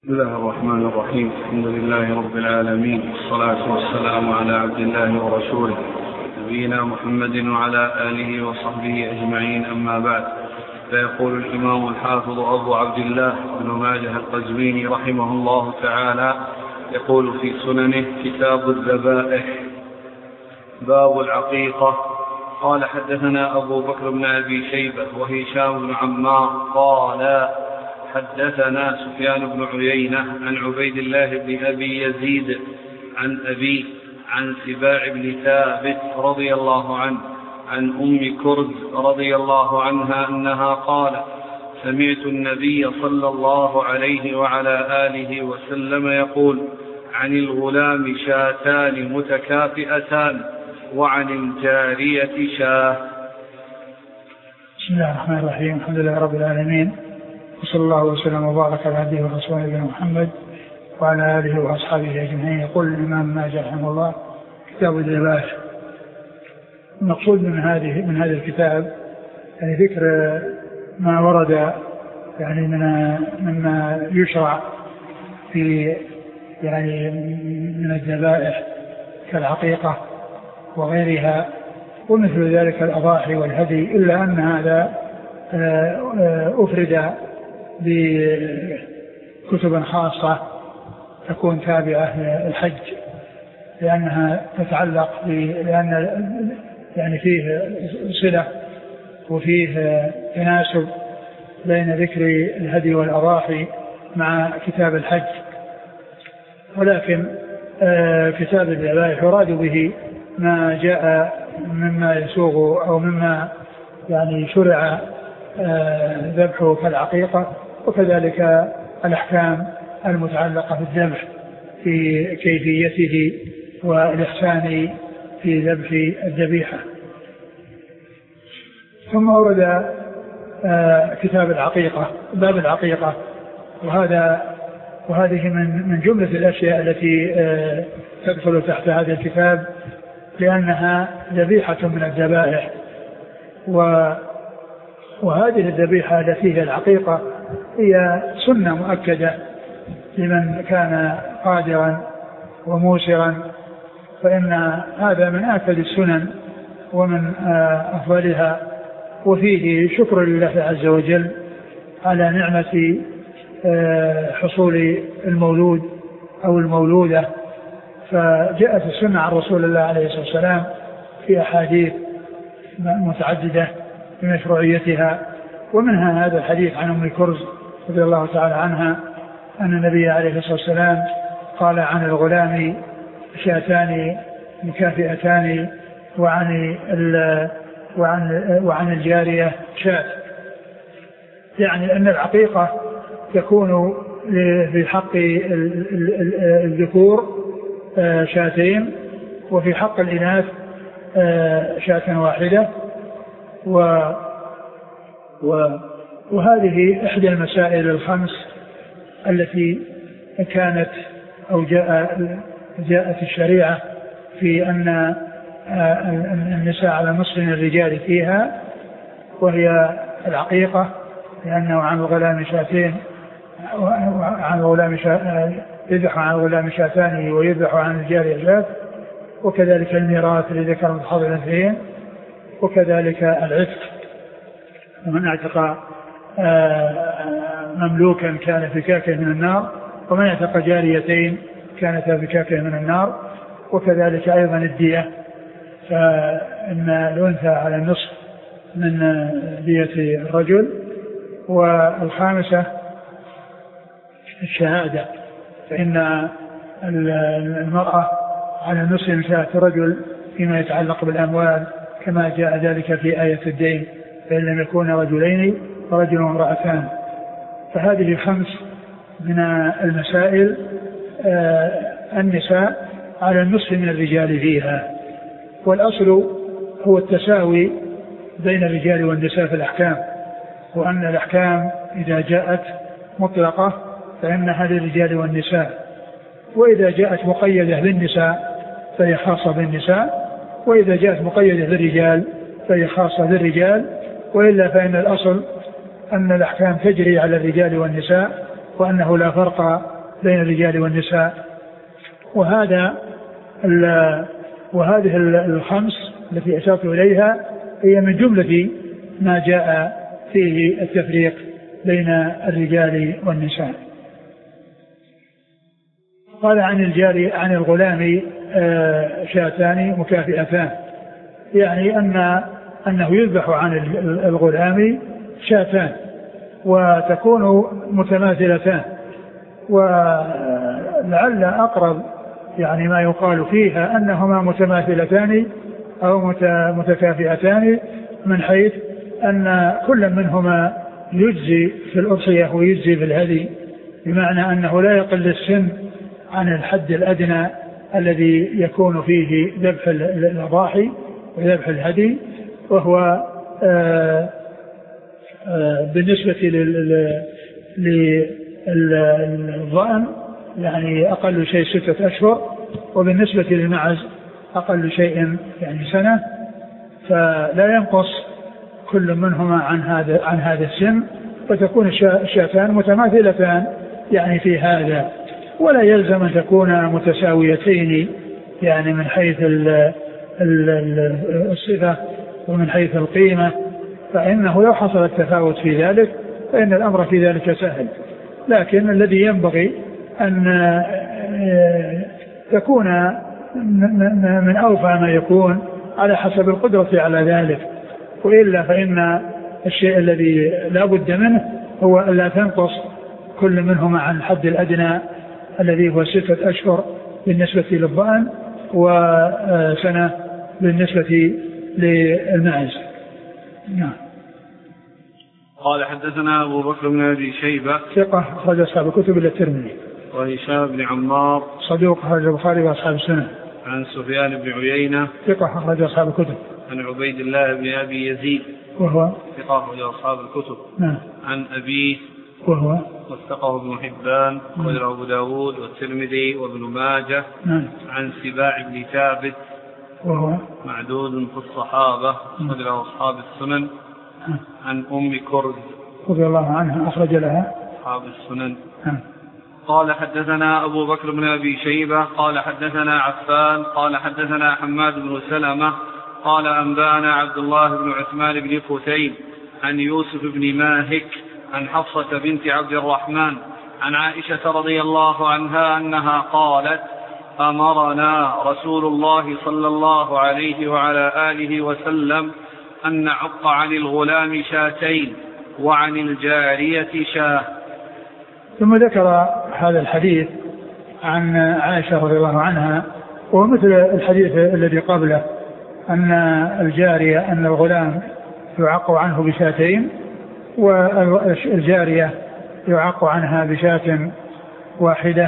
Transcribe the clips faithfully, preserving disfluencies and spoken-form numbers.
بسم الله الرحمن الرحيم. الحمد لله رب العالمين، والصلاة والسلام على عبد الله ورسوله نبينا محمد وعلى آله وصحبه أجمعين، أما بعد. فيقول الإمام الحافظ أبو عبد الله بن ماجه القزويني رحمه الله تعالى، يقول في سننه: كتاب الذبائح، باب العقيقة. قال: حدثنا أبو بكر بن أبي شيبة وهشام بن عمار قال: حدثنا سفيان بن عيينة عن عبيد الله بن أبي يزيد عن أبي عن سباع بن ثابت رضي الله عنه عن أم كرد رضي الله عنها أنها قال: سمعت النبي صلى الله عليه وعلى آله وسلم يقول: عن الغلام شاتان متكافئتان وعن الجارية شاه. بسم الله الرحمن الرحيم. الحمد لله رب العالمين، وصلى الله وسلم وبارك على عبده ورسوله نبينا محمد وعلى آله وأصحابه أجمعين. يقول الإمام ماجه رحمه الله: كتاب الذبائح. المقصود من هذه من هذا الكتاب يعني ذكر ما ورد يعني من مما يشرع في يعني من الذبائح كالعقيقة وغيرها ومثل ذلك الأضاحي والهدي، إلا أن هذا أفرد بكتب خاصة تكون تابعة للحج، لأنها تتعلق لأن يعني فيه صلة وفيه تناسب بين ذكر الهدي والأضاحي مع كتاب الحج. ولكن كتاب الذبائح يراد به ما جاء مما يسوغ أو مما يعني شرع ذبحه كالعقيقة، وكذلك الأحكام المتعلقة بالذبح في كيفيته والإحسان في ذبح الذبيحة. ثم ورد كتاب العقيقة، باب العقيقة، وهذا وهذه من من جملة الأشياء التي تدخل تحت هذا الكتاب، لأنها ذبيحة من الذبائح. و وهذه الذبيحة التي هي العقيقة هي سنة مؤكدة لمن كان قادرا وموسرا، فإن هذا من آكد السنن ومن أفضلها، وفيه شكر لله عز وجل على نعمة حصول المولود أو المولودة. فجاءت السنة عن رسول الله عليه الصلاة والسلام في أحاديث متعددة بمشروعيتها، ومنها هذا الحديث عن أم كرد رضي الله تعالى عنها أن النبي عليه الصلاة والسلام قال: عن الغلام شاتان مكافئتان وعن وعن وعن الجارية شات. يعني أن العقيقة تكون في حق الذكور شاتين، وفي حق الإناث شاة واحدة. و وهذه إحدى المسائل الخمس التي كانت أو جاء جاءت الشريعة في أن النساء على نصف الرجال فيها، وهي العقيقة، لأنه عن الغلام شاتين عن الغلام يذبح عن الغلام شاتان ويذبح عن الجارية شات، وكذلك الميراث لذكر متحضر الأنثيين، وكذلك العتق، ومن اعتق مملوكا كان فكاكه من النار، ومن اعتق جاريتين كانتا فكاكه من النار، وكذلك أيضا الدية، فإن الأنثى على النصف من دية الرجل. والخامسة الشهادة، فإن المرأة على نصف من شهادة الرجل فيما يتعلق بالأموال، كما جاء ذلك في آية الدين: فإن لم يكون رجلين فرجل وامرأتان. فهذه خمس من المسائل النساء على النصف من الرجال فيها، والأصل هو التساوي بين الرجال والنساء في الأحكام، وأن الأحكام إذا جاءت مطلقة فإنها للرجال والنساء، وإذا جاءت مقيدة بالنساء فهي خاصة بالنساء، وإذا جاءت مقيدة بالرجال فهي خاصة بالرجال، وإلا فإن الأصل أن الأحكام تجري على الرجال والنساء، وأنه لا فرق بين الرجال والنساء. وهذا وهذه الخمس التي أشرت إليها هي من جملة ما جاء فيه التفريق بين الرجال والنساء. قال عن الجاري عن الغلام شاتان مكافئتان، يعني أن أنه يذبح عن الغلام شاتان وتكون متماثلتان، ولعل أقرب يعني ما يقال فيها أنهما متماثلتان أو متكافئتان من حيث أن كل منهما يجزي في الأضحية ويجزي في الهدي، بمعنى أنه لا يقل السن عن الحد الأدنى الذي يكون فيه ذبح الأضاحي وذبح الهدي، وهو آآ آآ بالنسبة للضأن يعني أقل شيء ستة أشهر، وبالنسبة للمعز أقل شيء يعني سنة، فلا ينقص كل منهما عن هذا عن هذا السن، وتكون الشاتان متماثلتان يعني في هذا، ولا يلزم أن تكون متساويتين يعني من حيث الصفة ومن حيث القيمة، فإنه لو حصل التفاوت في ذلك فإن الأمر في ذلك سهل. لكن الذي ينبغي أن تكون من أوفى ما يكون على حسب القدرة على ذلك، وإلا فإن الشيء الذي لا بد منه هو ألا تنقص كل منهما عن الحد الأدنى الذي هو ستة أشهر بالنسبة للضأن وسنة بالنسبة للمعز. نعم. قال حدثنا أبو بكر بن أبي شيبة ثقة أخرج أصحاب الكتب إلا الترمذي. وهشام بن عمار صدوق أخرج البخاري وأصحاب السنن. عن سفيان بن عيينة ثقة أخرج أصحاب الكتب. عن عبيد الله بن أبي يزيد وهو ثقة أخرج أصحاب الكتب. نعم. عن أبيه وهو وثقه ابن حبان أخرج أبو داود والترمذي وابن ماجه. نعم. عن سباع بن ثابت وهو معدود في الصحابة أخرج أصحاب السنن. نعم. عن أم كرز رضي الله عنها أخرج لها أصحاب السنن. نعم. قال حدثنا أبو بكر بن أبي شيبة قال حدثنا عفان قال حدثنا حماد بن سلمة قال أنبانا عبد الله بن عثمان بن فتين عن يوسف بن ماهك عن حفصة بنت عبد الرحمن عن عائشة رضي الله عنها أنها قالت أمرنا رسول الله صلى الله عليه وعلى آله وسلم أن نعق عن الغلام شاتين وعن الجارية شاه. ثم ذكر هذا الحديث عن عائشة رضي الله عنها ومثل الحديث الذي قبله أن الجارية أن الغلام يعق عنه بشاتين والجارية يعق عنها بشاة واحدة،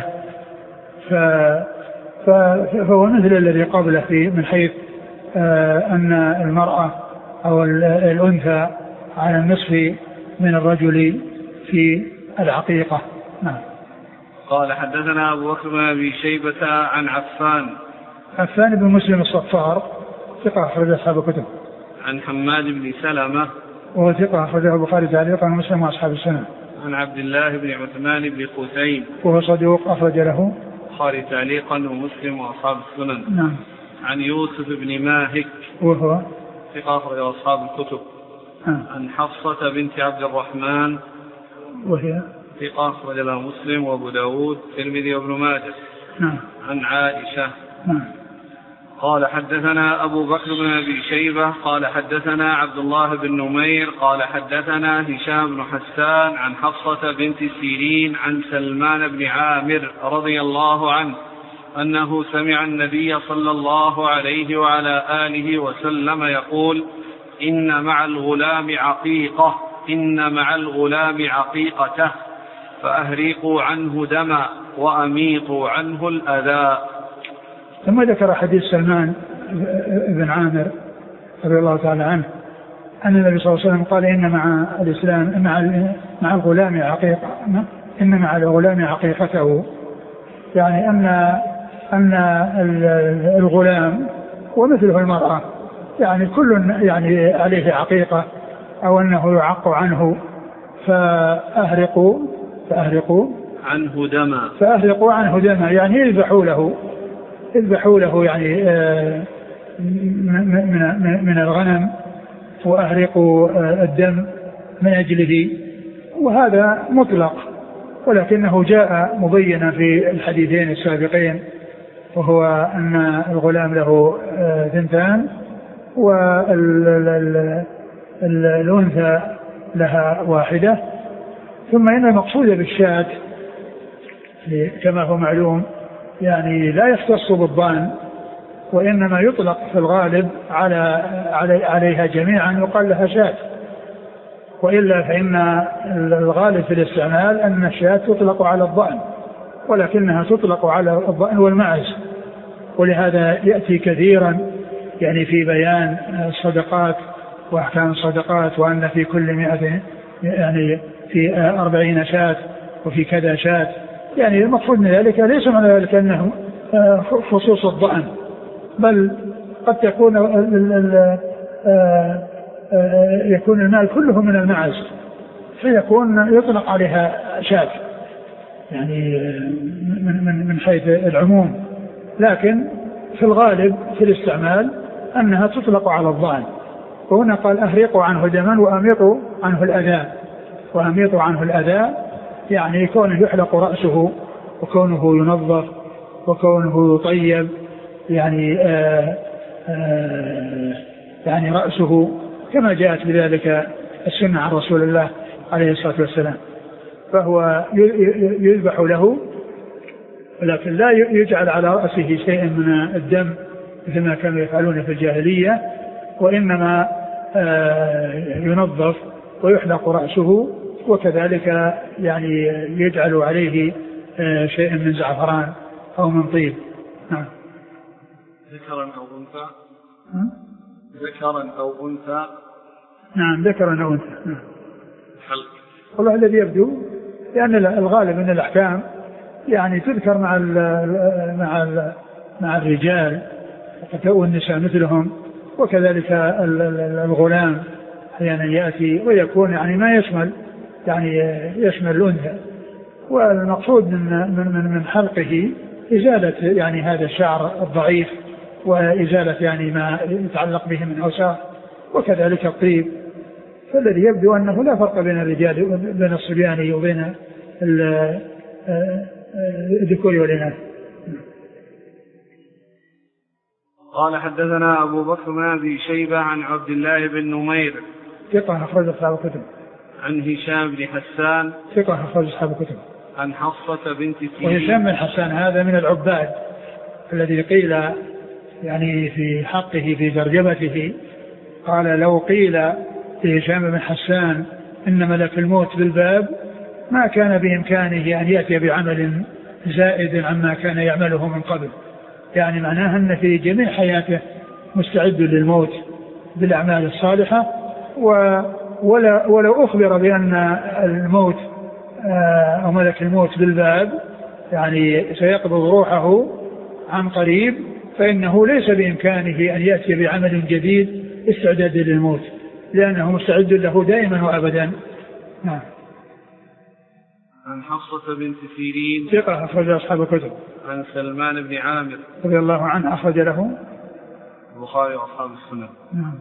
فهو مثل الذي قبله في من حيث أن المرأة أو الأنثى على النصف من الرجل في العقيقة. نعم. قال حدثنا أبو بكر بن أبي شيبة عن عفان عفان بن مسلم الصفار ثقة أخرج أصحاب الكتب. عن حماد بن سلمة وهو ثقة أخرجه البخاري تعليقا ومسلم وأصحاب السنة. عن عبد الله بن عثمان بن فتين وهو صدوق أخرج له البخاري تعليقا ومسلم وأصحاب السنن. نعم. عن يوسف بن ماهك وهو ثقة أخرج أصحاب الكتب. نعم. عن حفصة بنت عبد الرحمن وهي ثقة أخرج له مسلم وأبو داود الترمذي وابن ماجه. نعم. عن عائشة. نعم. قال حدثنا أبو بكر بن أبي شيبة قال حدثنا عبد الله بن نمير قال حدثنا هشام بن حسان عن حفصة بنت سيرين عن سلمان بن عامر رضي الله عنه أنه سمع النبي صلى الله عليه وعلى آله وسلم يقول إن مع الغلام عقيقة إن مع الغلام عقيقته فأهريقوا عنه دما وأميطوا عنه الأذى. ثم ذكر حديث سلمان بن عامر رضي الله تعالى عنه أن النبي صلى الله عليه وسلم قال إن مع الإسلام مع مع الغلام عقيقة إن مع الغلام عقيقته، يعني أن أن الغلام ومثله المرأة يعني كل يعني عليه عقيقة أو أنه يعق عنه، فأهرقوا فأهرقوا عنه دما فأهرقوا عنه دما يعني يذبحوا له يذبحوا له يعني آه من, من الغنم وأهرقوا آه الدم من أجله. وهذا مطلق ولكنه جاء مبينا في الحديثين السابقين، وهو أن الغلام له ثنتان والأنثى لها واحدة. ثم إن المقصود بالشاة كما هو معلوم يعني لا يختص بالضان، وإنما يطلق في الغالب على عليها جميعا يقال لها شاة، وإلا فإن الغالب في الاستعمال أن الشاة تطلق على الضأن، ولكنها تطلق على الضأن والمعز. ولهذا يأتي كثيرا يعني في بيان الصدقات وأحكام الصدقات، وأن في كل مئة يعني في أربعين شاة وفي كذا شاة. يعني المقصود من ذلك ليس معنى ذلك أنه خصوص الضأن، بل قد تكون يكون المال كله من المعز فيكون يطلق عليها شاة يعني من من من حيث العموم، لكن في الغالب في الاستعمال أنها تطلق على الضأن. وهنا قال أهرقوا عنه دما وأميطوا عنه الأذى. وأميطوا عنه الأذى يعني كونه يحلق رأسه وكونه ينظف وكونه يطيب يعني آآ آآ يعني رأسه كما جاءت بذلك السنة عن رسول الله عليه الصلاة والسلام. فهو يذبح له، ولكن لا يجعل على رأسه شيء من الدم مثل ما كانوا يفعلون في الجاهلية، وإنما ينظف ويحلق رأسه، وكذلك يعني يجعل عليه شيء من زعفران أو من طيب. نعم. ذكرا أو أنثى. ذكرا أو أنثى. نعم ذكرا أو أنثى. نعم. حلق. والله الذي يبدو لأن الغالب من الأحكام يعني تذكر مع ال مع ال مع الرجال والنساء مثلهم، وكذلك الغلام أحيانا يأتي ويكون يعني ما يشمل يعني يشمل الأنثى. والمقصود من من من حلقه إزالة يعني هذا الشعر الضعيف، وإزالة يعني ما يتعلق به من أوساخ، وكذلك الطيب. فالذي يبدو أنه لا فرق بين الرجال بين الصبيان وبين الذكور والإناث. قال حدثنا أبو بكر بن أبي شيبة عن عبد الله بن نمير ثقة أخرج أصحاب الكتب. عن هشام بن حسان ثقة أخرج أصحاب الكتب. عن حفصة بنت سيرين. وهشام بن حسان هذا من العباد الذي قيل يعني في حقه في ترجمته، قال لو قيل هشام بن حسان إن ملك الموت بالباب ما كان بإمكانه أن يأتي بعمل زائد عما كان يعمله من قبل. يعني معناها أن في جميع حياته مستعد للموت بالأعمال الصالحة، ولا ولو أخبر بأن الموت أو ملك الموت بالباب يعني سيقبض روحه عن قريب، فإنه ليس بإمكانه أن يأتي بعمل جديد استعداد للموت، لأنه مستعد له دائما وأبدا. نعم. عن حفصة بنت سيرين ثقة أخرج أصحاب الكتب. عن سلمان بن عامر رضي الله عنه أخرج له البخاري وأصحاب السنن. نعم.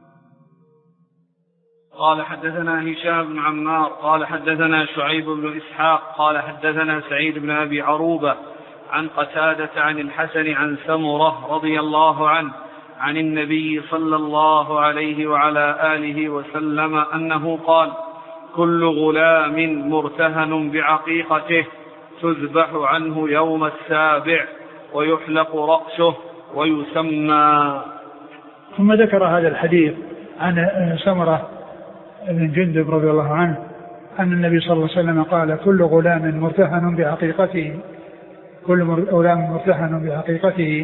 قال حدثنا هشام بن عمار قال حدثنا شعيب بن إسحاق قال حدثنا سعيد بن أبي عروبة عن قتادة عن الحسن عن سمرة رضي الله عنه عن النبي صلى الله عليه وعلى آله وسلم أنه قال: كل غلام مرتهن بعقيقته تذبح عنه يوم السابع ويحلق رأسه ويسمى. ثم ذكر هذا الحديث عن سمرة بن جندب رضي الله عنه أن النبي صلى الله عليه وسلم قال: كل غلام مرتهن بعقيقته كل غلام مرتهن بعقيقته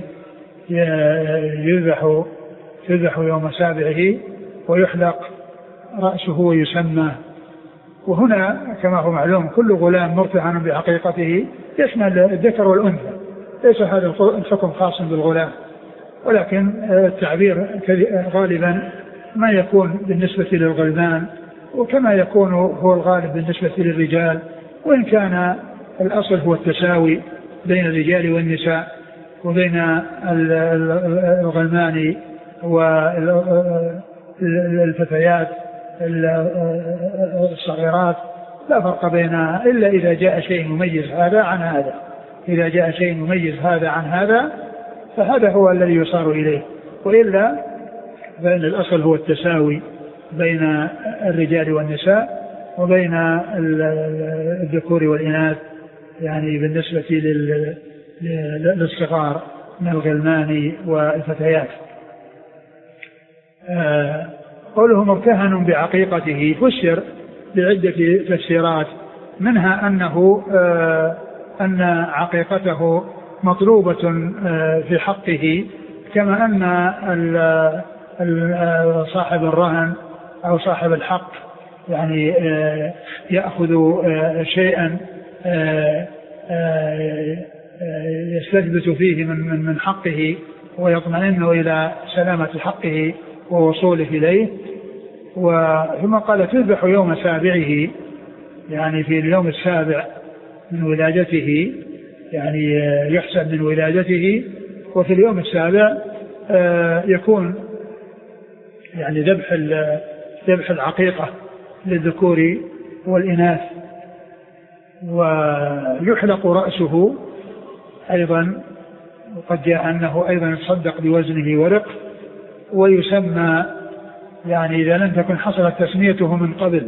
يذبح يذبح يوم سابعه ويحلق رأسه ويسمى. وهنا كما هو معلوم كل غلام مرتهن بعقيقته يشمل الذكر والأنثى، ليس هذا الحكم خاص بالغلام، ولكن التعبير غالبا ما يكون بالنسبة للغلمان، وكما يكون هو الغالب بالنسبة للرجال، وإن كان الأصل هو التساوي بين الرجال والنساء وبين الغلمان والفتيات الصغيرات، لا فرق بينها إلا إذا جاء شيء مميز هذا عن هذا. إذا جاء شيء مميز هذا عن هذا فهذا هو الذي يصار إليه، وإلا فإن الأصل هو التساوي بين الرجال والنساء وبين الذكور والإناث، يعني بالنسبة للصغار من الغلمان والفتيات. قوله مرتهن بعقيقته فسر بعدة تفسيرات، منها أنه أن عقيقته مطلوبة في حقه، كما أن صاحب الرهن أو صاحب الحق يعني يأخذ شيئا يستثبت فيه من من حقه ويطمئن إلى سلامة حقه ووصوله إليه. ثم قال تذبح يوم سابعه، يعني في اليوم السابع من ولادته، يعني يحسب من ولادته، وفي اليوم السابع يكون يعني ذبح ذبح العقيقة للذكور والإناث. ويحلق رأسه أيضا، وقد جاء أنه أيضا يصدق بوزنه ورق، ويسمى يعني إذا لم تكن حصلت تسميته من قبل.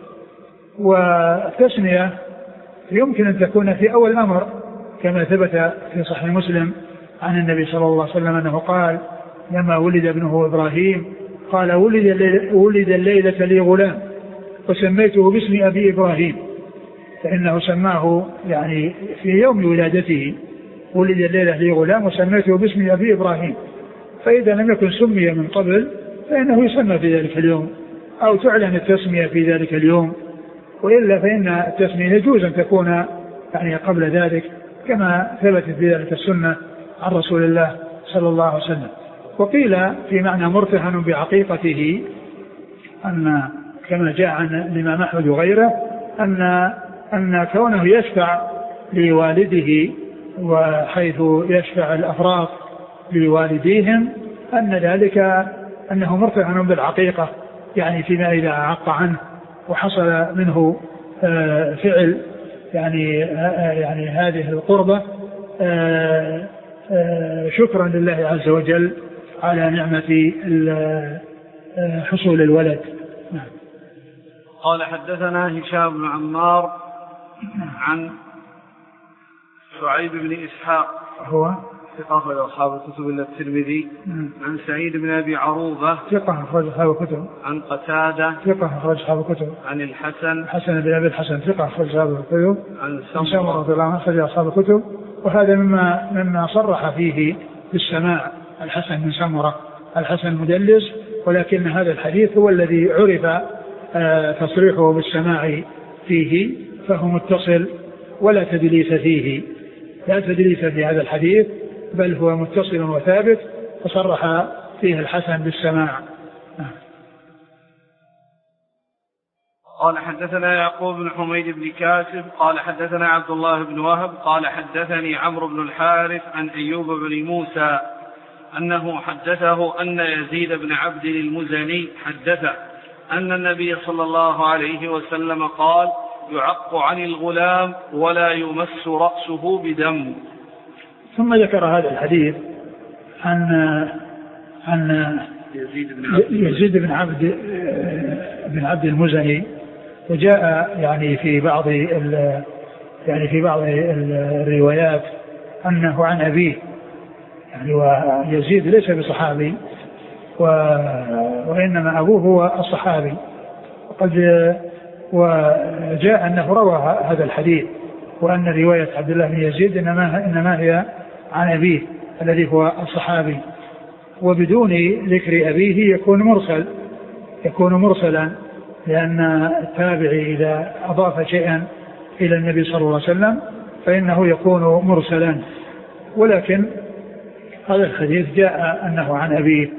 والتسمية يمكن أن تكون في أول الأمر، كما ثبت في صحيح مسلم عن النبي صلى الله عليه وسلم أنه قال لما ولد ابنه إبراهيم قال ولد, ولد الليلة لي غلام وسميته باسم أبي إبراهيم، فإنه سماه يعني في يوم ولادته ولد الليلة لي غلام وسميته باسم أبي إبراهيم. فإذا لم يكن سمي من قبل فإنه يسمى في ذلك اليوم أو تعلن التسمية في ذلك اليوم، وإلا فإن التسمية يجوز أن تكون يعني قبل ذلك، كما ثبتت في ذلك السنة عن رسول الله صلى الله عليه وسلم. وقيل في معنى مرتهن بعقيقته أن كما جاء عن الإمام أحمد وغيره أن أن كونه يشفع لوالده وحيث يشفع الأفراد لوالديهم أن ذلك أنه مرتهن بالعقيقة، يعني فيما إذا عق عنه وحصل منه فعل يعني يعني هذه القربة شكرا لله عز وجل على نعمة حصول الولد. نعم. قال حدثنا هشام بن عمار عن شعيب بن إسحاق هو ثقة أخرج أصحاب الكتب إلا الترمذي. عن سعيد بن أبي عروبة ثقة أخرج أصحاب الكتب. عن قتادة ثقة أخرج أصحاب الكتب. عن الحسن الحسن بن أبي الحسن ثقة أخرج أصحاب الكتب. عن سمرة رضي الله عنه أخرج أصحاب الكتب. وهذا مما مما صرح فيه بالسماع الحسن بن سمرة، الحسن مدلس، ولكن هذا الحديث هو الذي عرف تصريحه بالسماع فيه، فهو متصل ولا تدليس فيه، لا تدليس في هذا الحديث، بل هو متصل وثابت، فصرح فيه الحسن بالسماع. قال حدثنا يعقوب بن حميد بن كاسب قال حدثنا عبد الله بن وهب قال حدثني عمرو بن الحارث عن أيوب بن موسى أنه حدثه أن يزيد بن عبد المزني حدثه أن النبي صلى الله عليه وسلم قال يعق عن الغلام ولا يمس رأسه بدم. ثم ذكر هذا الحديث عن عن يزيد بن عبد بن عبد المزني، وجاء يعني في بعض يعني في بعض الروايات أنه عن أبيه، يعني ويزيد ليس بصحابي وإنما أبوه هو الصحابي، وقد وجاء أنه روى هذا الحديث، وأن رواية عبد الله بن يزيد إنما, إنما هي عن أبيه الذي هو الصحابي، وبدون ذكر أبيه يكون مرسل يكون مرسلا، لأن التابعي إذا أضاف شيئا إلى النبي صلى الله عليه وسلم فإنه يكون مرسلا. ولكن هذا الحديث جاء أنه عن أبيه.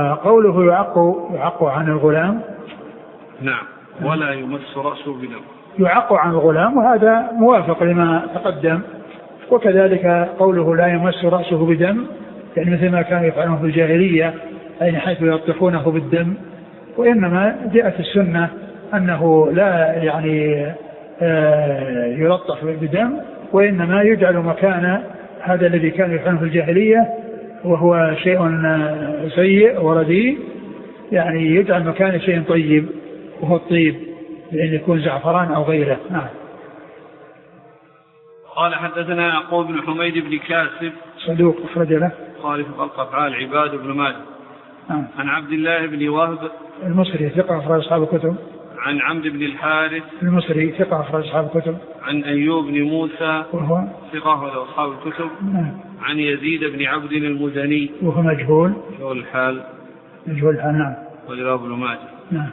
وقوله يعق يعق عن الغلام، نعم، ولا يمس رأسه بدم، يعق عن الغلام، وهذا موافق لما تقدم. وكذلك قوله لا يمس رأسه بدم، يعني مثل ما كانوا يفعلون في الجاهلية، أي حيث يلطخونه بالدم. وإنما جاءت السنة أنه لا يعني يلطخ بدم، وإنما يجعل مكان هذا الذي كانوا يفعلون في الجاهلية وهو شيء سيء ورديء، يعني يجعل مكان شيء طيب وهو الطيب، لأن يكون زعفران أو غيره. نعم. قال حدثنا يعقوب بن حميد بن كاسب صدوق أخرج له خالف خلق أفعال عباد بن ماجه. نعم. عن عبد الله بن وهب المصري ثقة أخرج أصحاب الكتب. عن عمرو بن الحارث المصري ثقة أخرج أصحاب الكتب. عن أيوب بن موسى وهو ثقة أخرج أصحاب الكتب. نعم. عن يزيد بن عبد المزني وهو مجهول مجهول الحال مجهول الحال. نعم. وله ابن ماجه. نعم.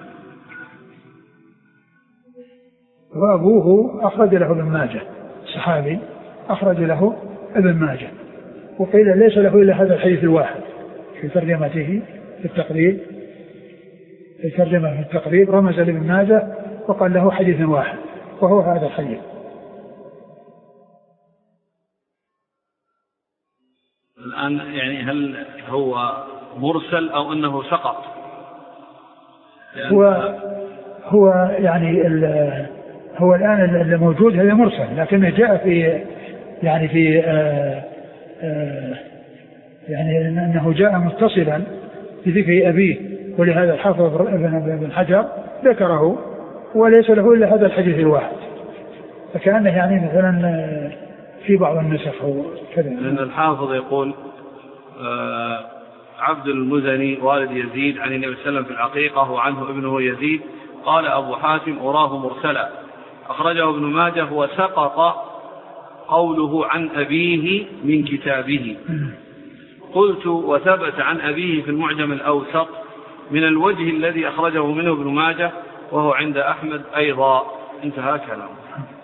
وأبوه أخرج له ابن ماجه، صحابي أخرج له ابن ماجه، وقيل ليس له إلا هذا الحديث الواحد في ترجمته في التقريب في ترجمة في التقريب رمز لابن ماجه وقال له حديث واحد وهو هذا الحديث. الآن يعني هل هو مرسل أو أنه سقط؟ يعني هو هو يعني هو الآن الموجود هذا مرسل، لكنه جاء في يعني في آآ آآ يعني أنه جاء متصلا بذكر أبيه، ولهذا الحافظ ابن حجر ذكره وليس له إلا هذا الحديث الواحد، فكأنه يعني مثلا في بعض النسخ هو كذا. لأن الحافظ يقول عبد المزني والد يزيد عن النبي صلى الله عليه وسلم في العقيقة وعنه ابنه يزيد. قال أبو حاتم أراه مرسلا أخرجه ابن ماجه وسقط قوله عن أبيه من كتابه. قلت وثبت عن أبيه في المعجم الأوسط من الوجه الذي أخرجه منه ابن ماجه وهو عند أحمد أيضا. انتهى كلامه.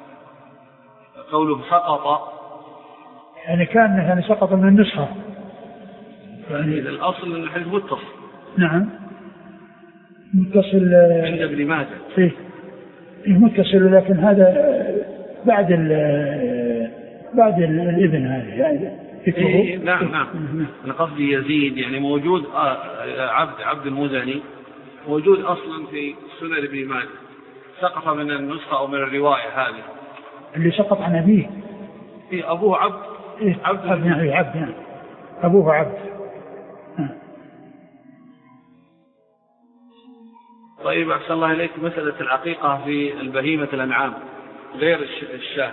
قوله سقط يعني كان يعني سقط من النسخة، يعني الأصل أن الحديث متصل. نعم متصل عند ابن ماجه فيه متصل، لكن هذا بعد ال بعد الابن هذا يعني إيه نعم نعم. أنا قصدي يزيد يعني موجود عبد عبد المزني موجود أصلا في سنن ابن ماجه، سقط من النسخة أو من الرواية هذه اللي سقط عن أبيه. إيه أبوه عبد. إيه عبد عبد يعني عبد يعني أبوه عبد. طيب أحسن الله إليك، مسألة العقيقة في البهيمة الأنعام غير الشاة،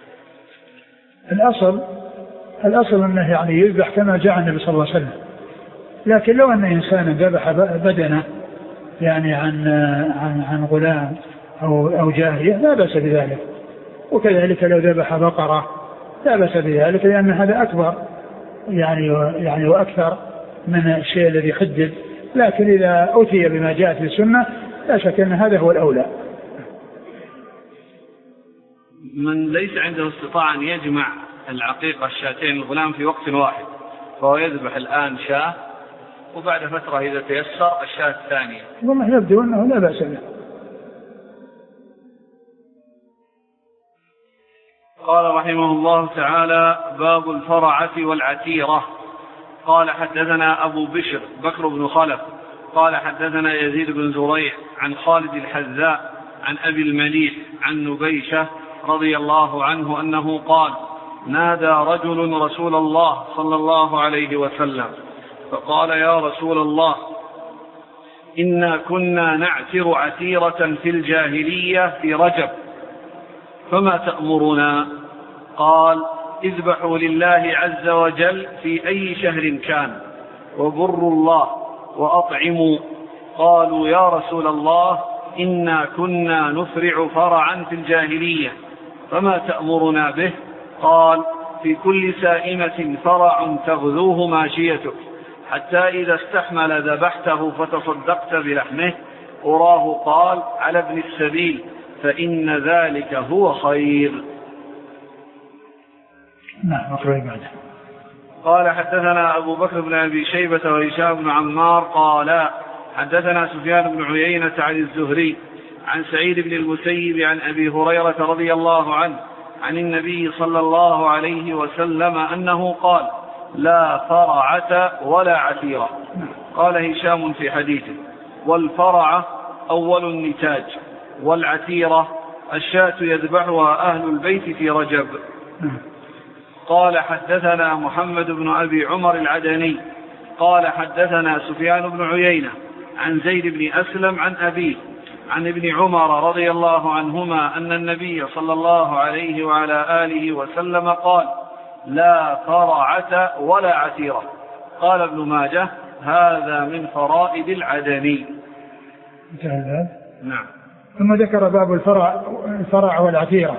الأصل الأصل أنه يعني يذبح كما جاء النبي صلى الله عليه وسلم، لكن لو أن إنسانا ذبح بدنه يعني عن عن عن غلام أو أو جارية لا بأس بذلك، وكذلك لو ذبح بقرة لا بأس بذلك، لأن هذا أكبر يعني يعني وأكثر من الشيء الذي حدد. لكن إذا أتي بما جاءت في السنة لا شك أن هذا هو الأولى. من ليس عنده استطاعة أن يجمع العقيقة الشاتين الغلام في وقت واحد فهو يذبح الآن شاة وبعد فترة إذا تيسر الشاة الثانية، والله يبدو أنه لا بأس به. قال رحمه الله تعالى: باب الفرعة والعتيرة. قال حدثنا أبو بشر بكر بن خلف قال حدثنا يزيد بن زريع عن خالد الحذاء عن أبي المليح عن نبيشة رضي الله عنه أنه قال: نادى رجل رسول الله صلى الله عليه وسلم فقال: يا رسول الله، إنا كنا نعتر عتيرة في الجاهلية في رجب، فما تأمرنا؟ قال: اذبحوا لله عز وجل في أي شهر كان، وبروا الله وأطعموا. قالوا: يا رسول الله، إنا كنا نفرع فرعا في الجاهلية، فما تأمرنا به؟ قال: في كل سائمة فرع تغذوه ماشيتك، حتى إذا استحمل ذبحته فتصدقت بلحمه. أراه قال: على ابن السبيل، فإن ذلك هو خير. نعم. أقرأ بعده. قال حدثنا أبو بكر بن أبي شيبة وهشام بن عمار قال حدثنا سفيان بن عيينة عن الزهري عن سعيد بن المسيب عن أبي هريرة رضي الله عنه عن النبي صلى الله عليه وسلم أنه قال: لا فرعة ولا عتيرة. قال هشام في حديثه: والفرعة أول النتاج، والعتيرة الشاة يذبحها أهل البيت في رجب. قال: حدثنا محمد بن أبي عمر العدني قال: حدثنا سفيان بن عيينة عن زيد بن أسلم عن أبيه عن ابن عمر رضي الله عنهما أن النبي صلى الله عليه وعلى آله وسلم قال: لا فرعة ولا عتيرة. قال ابن ماجه: هذا من فرائد العدني. نعم. ثم ذكر باب الفرع الفرع والعتيرة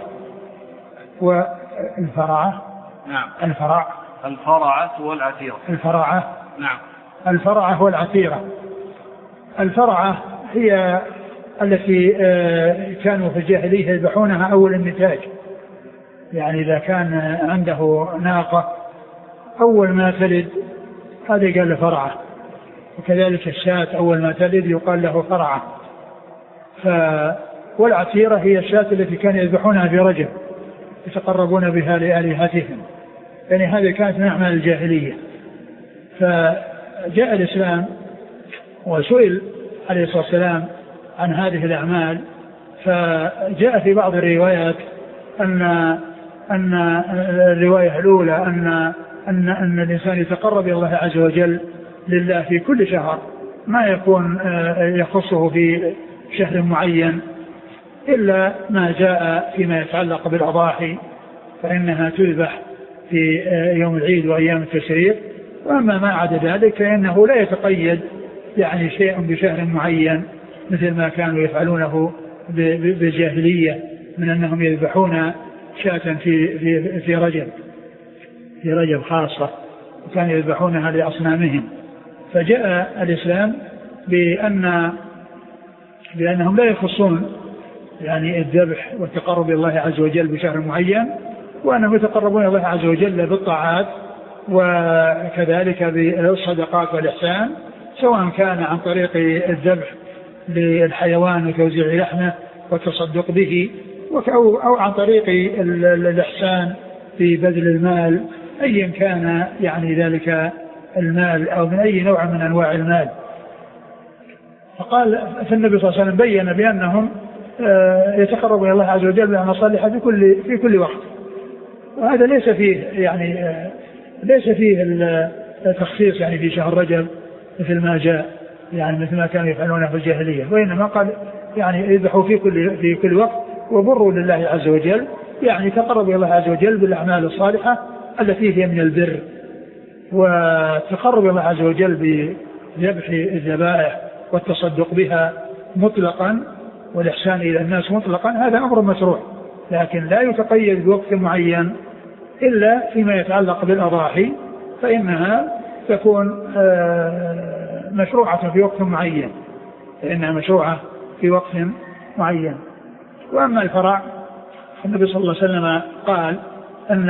والفرعة. نعم. الفرع الفرعة والعتيرة. الفرعة. نعم. الفرعة والعتيرة. الفرعة هي التي كانوا في الجاهلية يذبحونها أول النتاج، يعني إذا كان عنده ناقة أول ما تلد هذا قال له فرعة، وكذلك الشاة أول ما تلد يقال له فرعة. ف... والعتيرة هي الشاة التي كانوا يذبحونها في رجب يتقربون بها لآلهتهم، يعني هذه كانت من أعمال الجاهلية. فجاء الإسلام وسئل عليه الصلاة والسلام عن هذه الأعمال، فجاء في بعض الروايات أن أن الرواية الأولى أن أن أن الإنسان يتقرب إلى الله عز وجل لله في كل شهر، ما يكون يخصه في شهر معين إلا ما جاء فيما يتعلق بالأضاحي فإنها تذبح في يوم العيد وأيام التشريق، وأما ما عدا ذلك فإنه لا يتقيد يعني شيء بشهر معين مثل ما كانوا يفعلونه بالجاهلية من أنهم يذبحون شاة في في في رجب في رجب خاصة، وكانوا يذبحونها لأصنامهم. فجاء الإسلام بأن بأنهم لا يخصون يعني الذبح والتقرب إلى الله عز وجل بشهر معين، وأنهم يتقربون إلى الله عز وجل بالطاعات وكذلك بالصدقات والإحسان، سواء كان عن طريق الذبح للحيوان وتوزيع لحمه والتصدق به، أو عن طريق الإحسان في بذل المال أيا كان يعني ذلك المال أو من أي نوع من أنواع المال. فقال فالنبي صلى الله عليه وسلم بين بأنهم يتقربون إلى الله عز وجل بأعمال صالحة في كل في كل وقت، وهذا ليس فيه يعني ليس فيه التخصيص يعني في شهر رجب مثل ما جاء يعني مثل ما كانوا يفعلون في الجاهلية، وإنما قال يعني يذبحوا في كل في كل وقت وبروا لله عز وجل، يعني تقربوا إلى الله عز وجل بالأعمال الصالحة التي هي من البر، وتقرب إلى الله عز وجل بذبح الذبائح والتصدق بها مطلقا والإحسان إلى الناس مطلقا، هذا أمر مشروع، لكن لا يتقيد بوقت معين إلا فيما يتعلق بالأضاحي، فإنها تكون مشروعة في وقت معين فإنها مشروعة في وقت معين. وأما الفرع النبي صلى الله عليه وسلم قال أن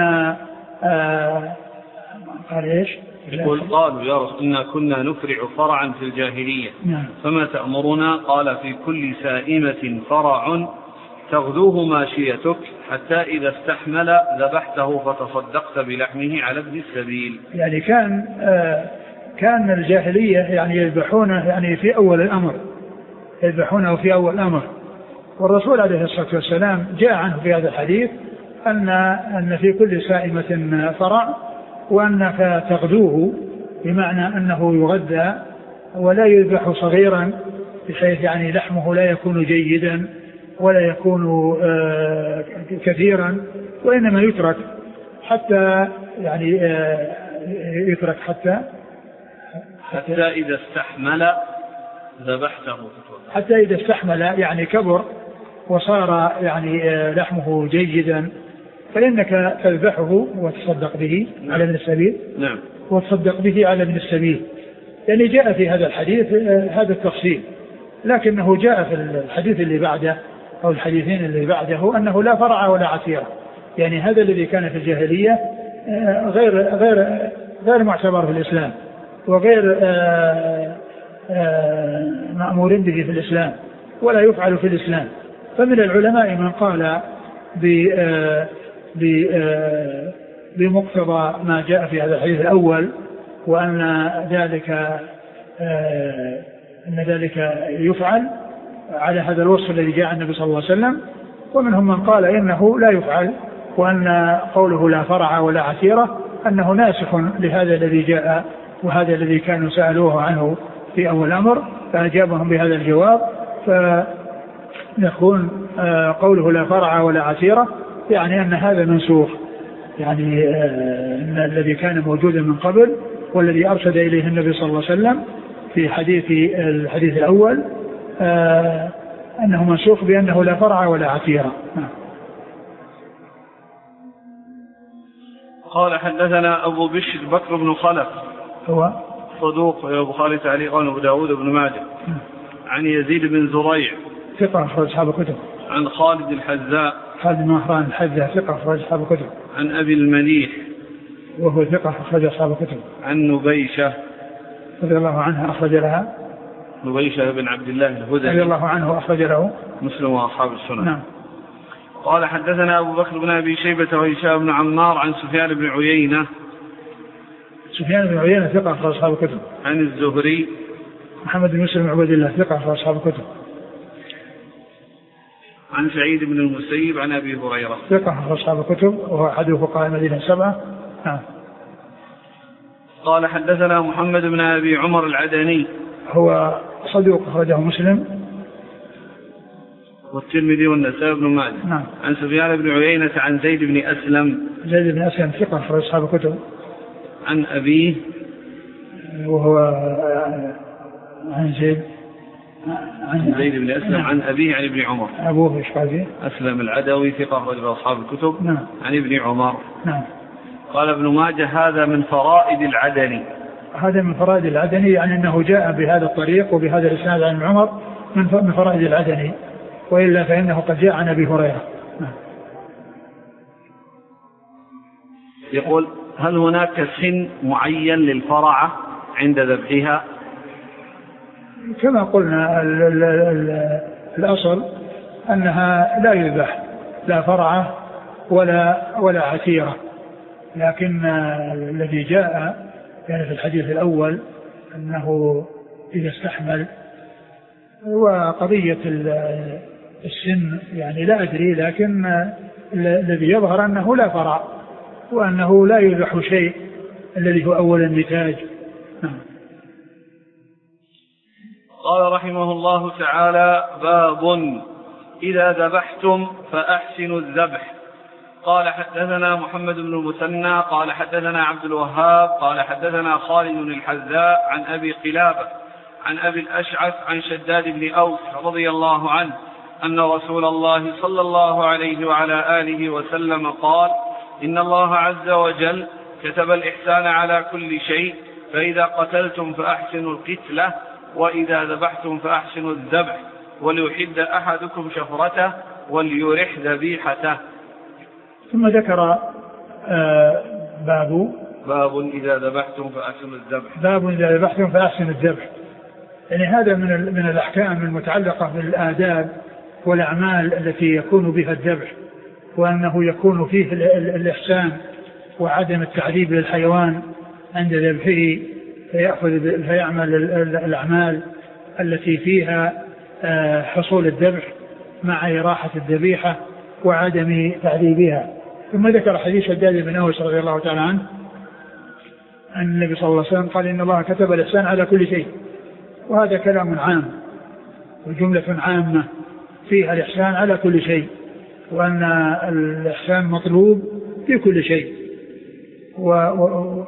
قال إيش؟ يقول قالوا يا رسول إنا كنا نفرع فرعا في الجاهلية، نعم. فما تأمرنا؟ قال في كل سائمة فرع تغدوه ماشيتك حتى إذا استحمل ذبحته فتصدقت بلحمه على ابن السبيل. يعني كان آه كان الجاهلية يعني يذبحونه يعني في أول الأمر يذبحونه في أول الأمر، والرسول عليه الصلاة والسلام جاء عنه في هذا الحديث أن أن في كل سائمة فرع، وأنك تغدوه بمعنى أنه يغذى ولا يذبح صغيرا بحيث يعني لحمه لا يكون جيدا ولا يكون آه كثيرا، وإنما يترك حتى يعني آه يترك حتى حتى إذا استحمل ذبحته حتى إذا استحمل يعني كبر وصار يعني آه لحمه جيدا فإنك تذبحه وتصدق به نعم. على ابن السبيل نعم. وتصدق به على ابن السبيل، يعني جاء في هذا الحديث آه هذا التفصيل، لكنه جاء في الحديث اللي بعده أو الحديثين اللي بعده أنه لا فرع ولا عتيرة، يعني هذا الذي كان في الجاهلية آه غير غير غير معتبر في الإسلام وغير آه آه مأمور به في الإسلام، ولا يفعل في الإسلام. فمن العلماء من قال بمقتضى ما جاء في هذا الحديث الأول، وأن ذلك أن ذلك يفعل على هذا الوصف الذي جاء النبي صلى الله عليه وسلم. ومنهم من قال إنه لا يفعل، وأن قوله لا فرع ولا عتيرة أنه ناسخ لهذا الذي جاء وهذا الذي كانوا سألوه عنه في أول الأمر، فأجابهم بهذا الجواب. فنكون قوله لا فرع ولا عتيرة يعني أن هذا منسوخ، يعني أن الذي كان موجودا من قبل والذي أرشد إليه النبي صلى الله عليه وسلم في حديث الحديث الأول أنه منسوخ بأنه لا فرع ولا عتيرة. قال حدثنا أبو بشر بكر بن خلف هو صدوق البخاري تعليقا وأبو داود بن ماجه. عن يزيد بن زريع ثقة أخرج أصحاب الكتب. عن خالد الحذاء خالد بن مهران الحذاء ثقة أخرج أصحاب الكتب. عن أبي المليح وهو ثقة أخرج أصحاب الكتب. عن نبيشة رضي الله عنها أخرج لها نبيشة بن عبد الله الهذلي رضي الله عنه أخرج له مسلم وأصحاب السنن. نعم. قال حدثنا أبو بكر بن أبي شيبة وهشام بن عمار عن سفيان بن عيينة سفيان بن عيينة ثقة أخرج أصحاب الكتب. عن الزهري محمد بن مسلم عبد الله ثقة أخرج أصحاب الكتب. عن سعيد بن المسيب عن أبي هريرة ثقة أخرج أصحاب الكتب وهو أحد فقهاء المدينة السبعة. نعم. قال حدثنا محمد بن أبي عمر العدني هو صدوق أخرجه مسلم والترمذي والنسائي بن ماجه. نعم. عن سفيان بن عيينة عن زيد بن أسلم زيد بن أسلم ثقة أخرج أصحاب الكتب. عن أبيه وهو عن زيد عن زيد بن أسلم. نعم. عن أبيه عن ابن عمر أبوه إيش قال أسلم العدوي ثقة أخرج أصحاب الكتب. نعم. عن ابن عمر. نعم. قال ابن ماجه هذا من فرائد العدني هذا من فرائد العدني يعني أنه جاء بهذا الطريق وبهذا الإسناد عن ابن عمر من فرائد العدني، وإلا فإنه قد جاء عن أبي هريرة. نعم. يقول هل هناك سن معين للفرعة عند ذبحها؟ كما قلنا ال ال ال الأصل أنها لا يذبح لا فرعة ولا ولا عتيرة، لكن الذي جاء يعني في الحديث الأول أنه إذا استحمل، وقضية السن يعني لا أدري، لكن الذي يظهر أنه لا فرع وأنه لا يذبح شيء الذي هو أول النتاج. قال رحمه الله تعالى باب إذا ذبحتم فأحسنوا الذبح. قال حدثنا محمد بن المثنى قال حدثنا عبد الوهاب قال حدثنا خالد الحذاء عن أبي قلابة عن أبي الأشعث عن شداد بن أوس رضي الله عنه أن رسول الله صلى الله عليه وعلى آله وسلم قال إن الله عز وجل كتب الإحسان على كل شيء، فإذا قتلتم فأحسنوا القتلة، وإذا ذبحتم فأحسنوا الذبح، وليحد أحدكم شفرته وليرح ذبيحته. ثم ذكر آه باب باب إذا ذبحتم فأحسنوا الذبح باب إذا ذبحتم فأحسنوا الذبح. يعني هذا من من الأحكام المتعلقة بالآداب والأعمال التي يكون بها الذبح، وأنه يكون فيه الإحسان وعدم التعذيب للحيوان عند ذبحه، فيأخذ فيعمل الأعمال التي فيها حصول الذبح مع إراحة الذبيحة وعدم تعذيبها. ثم ذكر حديث شداد بن أوس رضي الله تعالى عنه أن النبي صلى الله عليه وسلم قال إن الله كتب الإحسان على كل شيء، وهذا كلام عام وجملة عامة فيها الإحسان على كل شيء، وأن الإحسان مطلوب في كل شيء، و و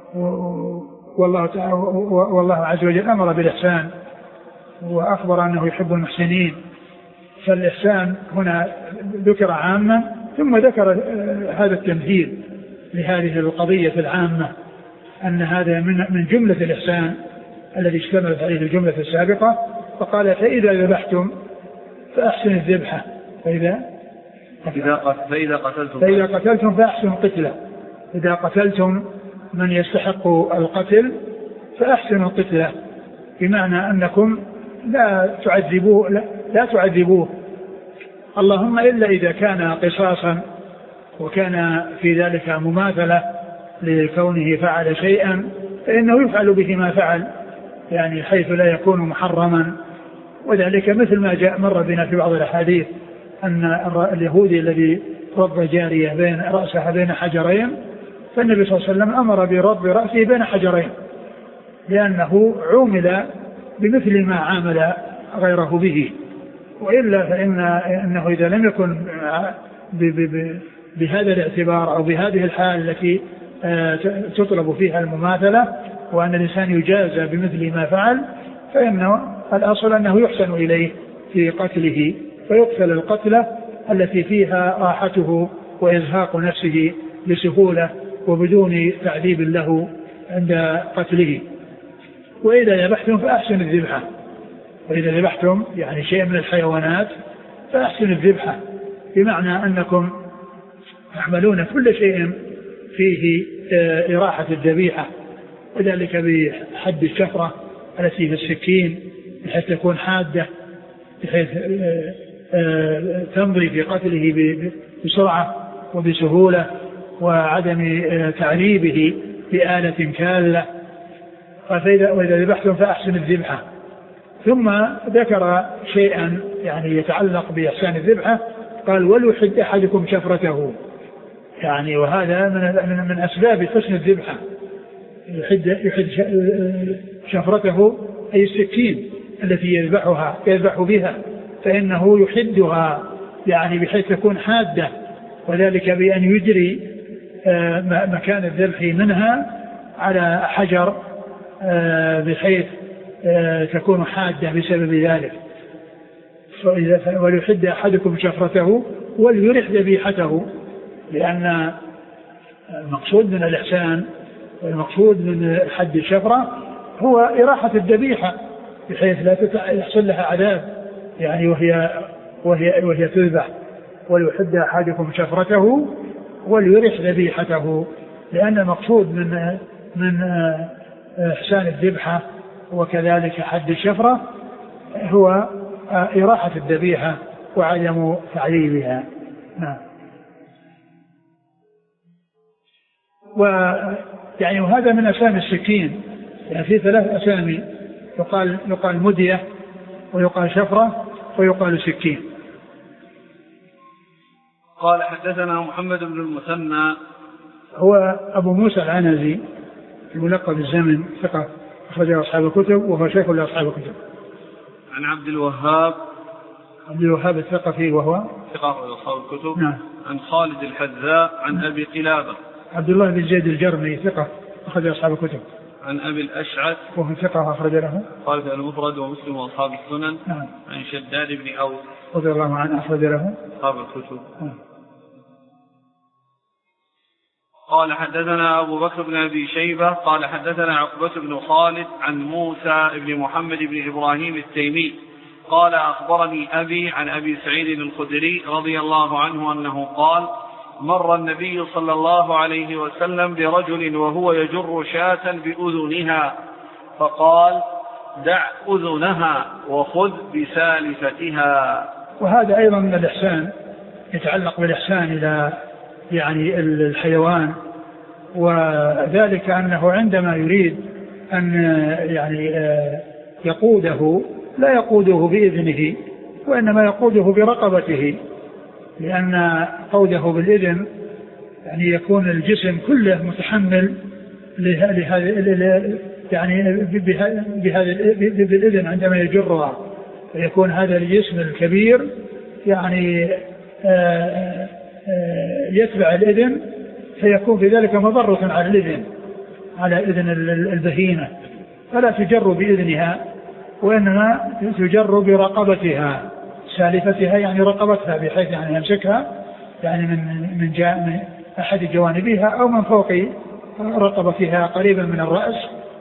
و والله تعالى والله عز وجل أمر بالإحسان وأخبر أنه يحب المحسنين. فالإحسان هنا ذكر عامة ثم ذكر هذا التمثيل لهذه القضية العامة، أن هذا من من جملة الإحسان الذي اشتملت عليه الجملة السابقة. فقال فإذا ذبحتم فأحسن الذبحة، فإذا فإذا قتلتم فإذا قتلتم فأحسن القتلة. إذا قتلتم من يستحق القتل فأحسنوا القتلة، بمعنى أنكم لا تعذبوه لا, لا تعذبوه، اللهم إلا إذا كان قصاصا وكان في ذلك مماثلة لكونه فعل شيئا فإنه يفعل به ما فعل، يعني حيث لا يكون محرما. وذلك مثل ما جاء مر بنا في بعض الأحاديث أن اليهودي الذي رب جارية بين رأسها بين حجرين، فالنبي صلى الله عليه وسلم أمر برب رأسه بين حجرين لأنه عومل بمثل ما عامل غيره به. وإلا فإن إنه إذا لم يكن بهذا الاعتبار أو بهذه الحال التي تطلب فيها المماثلة وأن الإنسان يجازى بمثل ما فعل، فإنه الأصل أنه يحسن إليه في قتله، فيقتل القتلة التي فيها راحته وإزهاق نفسه بسهولة وبدون تعذيب له عند قتله. وإذا ذبحتم فأحسن الذبحة، وإذا ذبحتم يعني شيء من الحيوانات فأحسن الذبحة، بمعنى أنكم تعملون كل شيء فيه إراحة الذبيحة، وذلك بحد الشفرة التي في السكين بحيث تكون حادة بحيث تمضي في قتله بسرعة وبسهولة وعدم تعريبه بآلة كالة. وإذا ذبحتم فأحسن الذبحة. ثم ذكر شيئا يعني يتعلق بإحسان الذبحة، قال وليحد أحدكم شفرته، يعني وهذا من من أسباب حسن الذبحة. يحد يحد شفرته أي السكين التي يذبحها يذبح بها، فإنه يحدها يعني بحيث تكون حادة، وذلك بأن يجري مكان الذبح منها على حجر بحيث تكون حادة بسبب ذلك. وليحد أحدكم شفرته وليرح ذبيحته، لأن المقصود من الإحسان والمقصود من حد الشفرة هو إراحة الذبيحة بحيث لا يحصل لها عذاب يعني وهي وهي وهي تذبح. وليحد أحدكم شفرته وليرح ذبيحته، لأن المقصود من من إحسان الذبحة وكذلك حد الشفرة هو إراحة الذبيحة وعدم تعذيبها. نعم. ويعني وهذا من أسامي السكين، يعني في ثلاث أسامي، يقال يقال مدية ويقال شفرة ويقال سكين. قال حدثنا محمد بن المثنى هو أبو موسى العنزي الملقب بالزمن، ثقة أخرجه أصحاب الكتب وهو شيخ لأصحاب الكتب. عن عبد الوهاب عبد الوهاب الثقفي وهو ثقة لأصحاب الكتب. نعم. عن خالد الحذاء عن أبي قلابة عبد الله بن زيد الجرمي ثقة أخرج أصحاب الكتب. عن أبي الأشعث وهو ثقة أخرج له خالد المفرد ومسلم وأصحاب السنن. نعم. عن شداد بن أوس رضي الله عنه أخرج له أصحاب الكتب. نعم. قال حدثنا أبو بكر بن أبي شيبة قال حدثنا عقبة بن خالد عن موسى بن محمد بن إبراهيم التيمي قال أخبرني أبي عن أبي سعيد الخدري رضي الله عنه أنه قال مر النبي صلى الله عليه وسلم برجل وهو يجر شاة بأذنها فقال دع أذنها وخذ بسالفتها. وهذا أيضا من الإحسان، يتعلق بالإحسان إلى يعني الحيوان، وذلك أنه عندما يريد أن يعني يقوده لا يقوده بإذنه وإنما يقوده برقبته، لأن قوده بالإذن يعني يكون الجسم كله متحمل لهذا يعني بهذا بالإذن عندما يجرها، يكون هذا الجسم الكبير يعني يتبع الإذن، فيكون في ذلك مضرة على الإذن على إذن البهيمة، فلا تجر بإذنها وإنما تجر برقبتها سالفتها، يعني رقبتها بحيث يعني يمسكها يعني من من, جا من أحد جوانبها أو من فوق رقبتها قريبا من الرأس،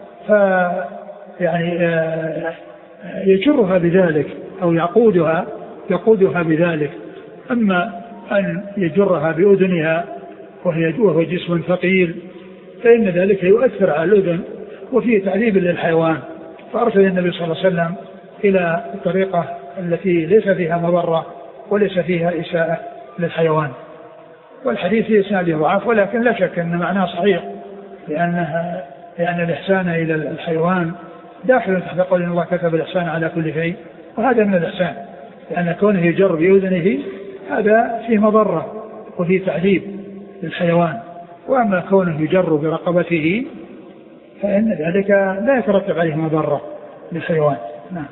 فيعني يجرها بذلك أو يقودها يقودها بذلك. أما أن يجرها بأذنها وهي وهو جسم ثقيل فإن ذلك يؤثر على الأذن وفيه تعذيب للحيوان، فأرسل النبي صلى الله عليه وسلم إلى الطريقة التي ليس فيها مضرة وليس فيها إساءة للحيوان. والحديث في إسناده ضعف، ولكن لا شك أن معناه صحيح، لأنها لأن الإحسان إلى الحيوان داخل تحت قول إن الله كتب الإحسان على كل شيء، وهذا من الإحسان، لأن كونه يجر بأذنه هذا فيه مضرة وفيه تعذيب للحيوان، وأما كونه يجر برقبته فإن ذلك لا يترتب عليه مضرة للحيوان. نعم.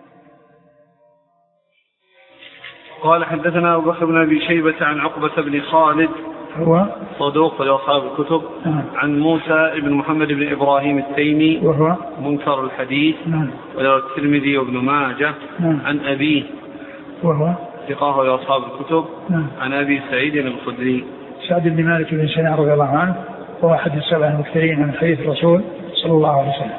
قال حدثنا أبو بكر بن أبي شيبة عن عقبة بن خالد هو صدوق لأصحاب الكتب. نعم. عن موسى بن محمد بن إبراهيم التيمي وهو منكر الحديث. نعم. وله الترمذي وابن ماجه. نعم. عن أبيه وهو ثقاه لأصحاب الكتب. نعم. عن أبي سعيد الخدري سعد بن مالك بن سنان رضي الله عنه، وهو أحد السبع المكثرين من حديث الرسول صلى الله عليه وسلم.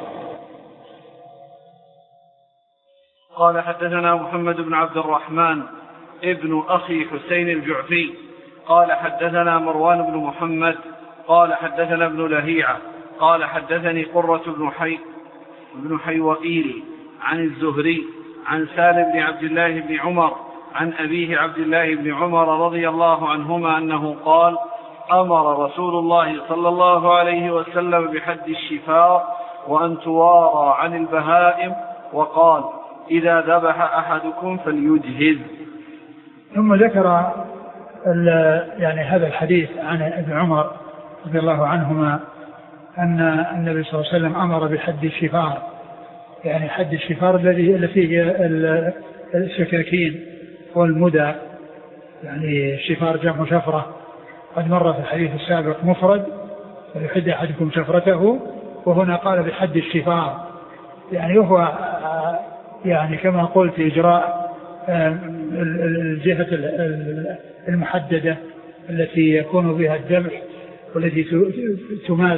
قال حدثنا محمد بن عبد الرحمن ابن أخي حسين الجعفي قال حدثنا مروان بن محمد قال حدثنا ابن لهيعة قال حدثني قرة بن حي بن حيوئيل عن الزهري عن سالم بن عبد الله بن عمر عن أبيه عبد الله بن عمر رضي الله عنهما أنه قال أمر رسول الله صلى الله عليه وسلم بحد الشفار وأن توارى عن البهائم، وقال إذا ذبح أحدكم فليجهز. ثم ذكر يعني هذا الحديث عن ابن عمر رضي الله عنهما أن النبي صلى الله عليه وسلم أمر بحد الشفار، يعني حد الشفار الذي التي هي السكاكين والمدى، يعني الشفار جمع شفرة، قد مر في الحديث السابق مفرد فيحد أحدكم شفرته، وهنا قال بحد الشفار، يعني هو يعني كما قلت إجراء الجهة المحددة التي يكون بها الذبح والتي تماس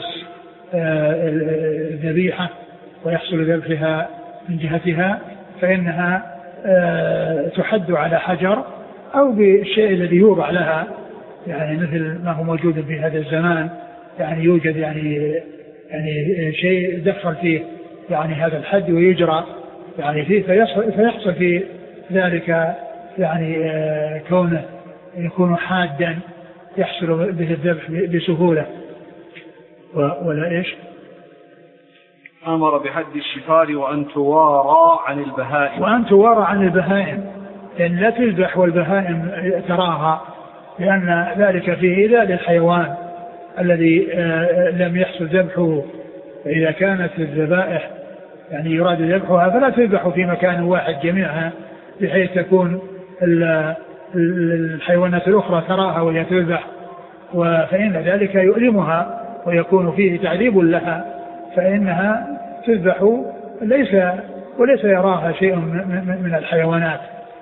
الذبيحة ويحصل ذبحها من جهتها، فإنها تحد على حجر أو بالشيء الذي يوضع لها، يعني مثل ما هو موجود في هذا الزمان، يعني يوجد يعني يعني شيء يدخل فيه يعني هذا الحد ويجرى يعني فيه، فيحصل في ذلك يعني كونه يكون حادا يحصل به الذبح بسهولة. ولا إيش؟ أمر بحد الشفار وأن توارى عن البهائم، وأن توارى عن البهائم، لأن لا تذبح والبهائم تراها، لأن ذلك فيه إيذاء للحيوان الذي لم يحصل ذبحه. فإذا كانت الذبائح يعني يراد ذبحها فلا تذبح في مكان واحد جميعها بحيث تكون الحيوانات الأخرى تراها وهي تذبح، فإن ذلك يؤلمها ويكون فيه تعذيب لها، فإنها تذبح ليس وليس يراها شيء من الحيوانات.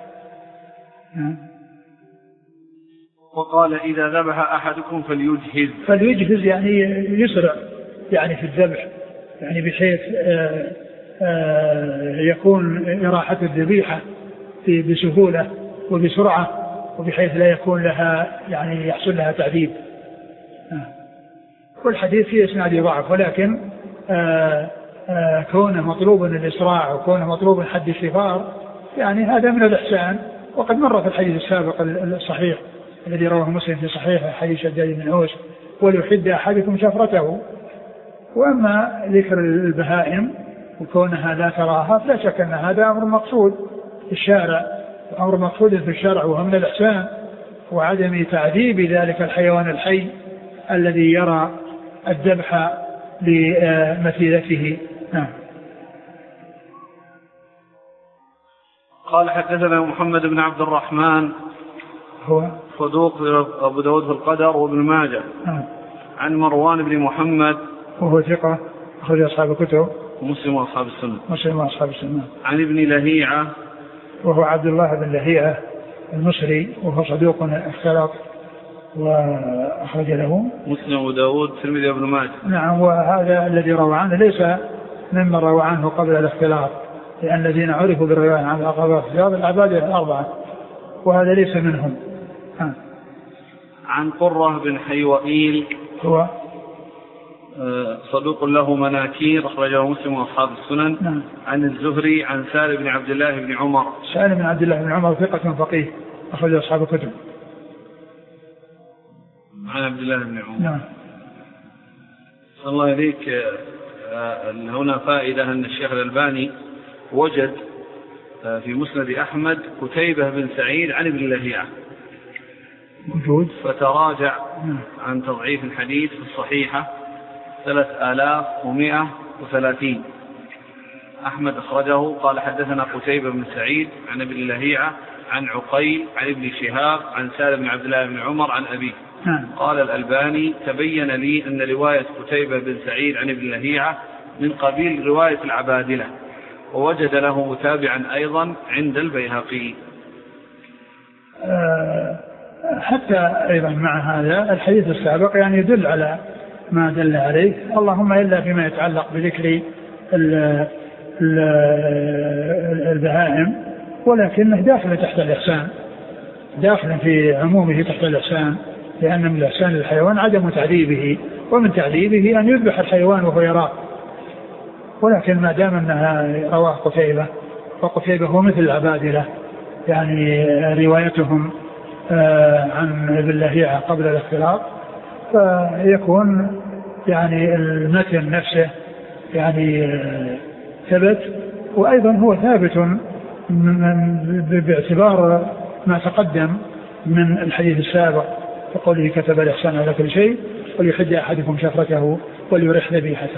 وقال إذا ذبح أحدكم فليجهز، فليجهز يعني يسرع يعني في الذبح، يعني بحيث آآ آآ يكون إراحة الذبيحة بسهولة وبسرعة، وبحيث لا يكون لها يعني يحصل لها تعذيب. والحديث فيه إسناده ضعف، ولكن آآ آآ كونه مطلوب الإسراع وكونه مطلوب حد الشفار يعني هذا من الإحسان، وقد مر في الحديث السابق الصحيح الذي رواه مسلم في صحيحه حديث شداد بن أوس وليحد أحدكم شفرته. وأما ذكر البهائم وكونها لا تراها فلا شك أن هذا أمر مقصود في الشارع، أمر مقصود في الشرع، وهو من الإحسان وعدم تعذيب ذلك الحيوان الحي الذي يرى الذبح لمثيلته. نعم. قال حدثنا محمد بن عبد الرحمن هو صدوق أبو داود في القدر وابن ماجه. نعم. عن مروان بن محمد وهو ثقة أخرج أصحاب الكتب مسلم وأصحاب السنة. مسلم وأصحاب السنة. عن ابن لهيعة وهو عبد الله بن لهيعة المصري وهو صدوق اختلط وأخرج له مسلم وداود الترمذي وابن ماجه. نعم. وهذا الذي روى عنه ليس ممن روى عنه قبل الاختلاط، لأن الذين عرفوا بالرواية عن الاختلاط العباد الأربعة وهذا ليس منهم. ها. عن قرة بن حيوئيل هو صدوق له مناكير أخرجه مسلم وأصحاب السنن. نعم. عن الزهري عن سالم بن عبد الله بن عمر. سالم بن عبد الله بن عمر ثقة فقيه أخرج أصحاب الكتب. عن عبد الله بن عمر. نعم. الله يليك، هنا فائدة أن الشيخ الألباني وجد في مسند أحمد قتيبة بن سعيد عن ابن لهيعة موجود، فتراجع نعم. عن تضعيف الحديث في الصحيحة ثلاث آلاف ومئة وثلاثين. أحمد أخرجه قال حدثنا قتيبة بن سعيد عن ابن لهيعة عن عقيل عن ابن شهاب عن سالم بن عبد الله بن عمر عن أبيه. نعم. قال الألباني تبين لي أن رواية قتيبة بن سعيد عن ابن لهيعة من قبيل رواية العبادلة، ووجد له متابعا أيضا عند البيهقي. أه حتى أيضا مع هذا الحديث السابق يعني يدل على ما دل عليه، اللهم إلا فيما يتعلق بذكر البهائم، ولكنه داخل تحت الإحسان، داخل في عمومه تحت الإحسان، لأن من الإحسان للحيوان عدم تعذيبه، ومن تعذيبه أن يذبح الحيوان وهو يراه. ولكن ما دام أنها رواه قتيبة، وقتيبة هو مثل العبادلة، يعني روايتهم عن ابن لهيعة قبل الاختلاط، فيكون يعني المتن نفسه يعني ثبت، وأيضا هو ثابت باعتبار ما تقدم من الحديث السابق، فقوله كتب الإحسان على كل شيء وليحد أحدكم شفرته وليرح ذبيحته.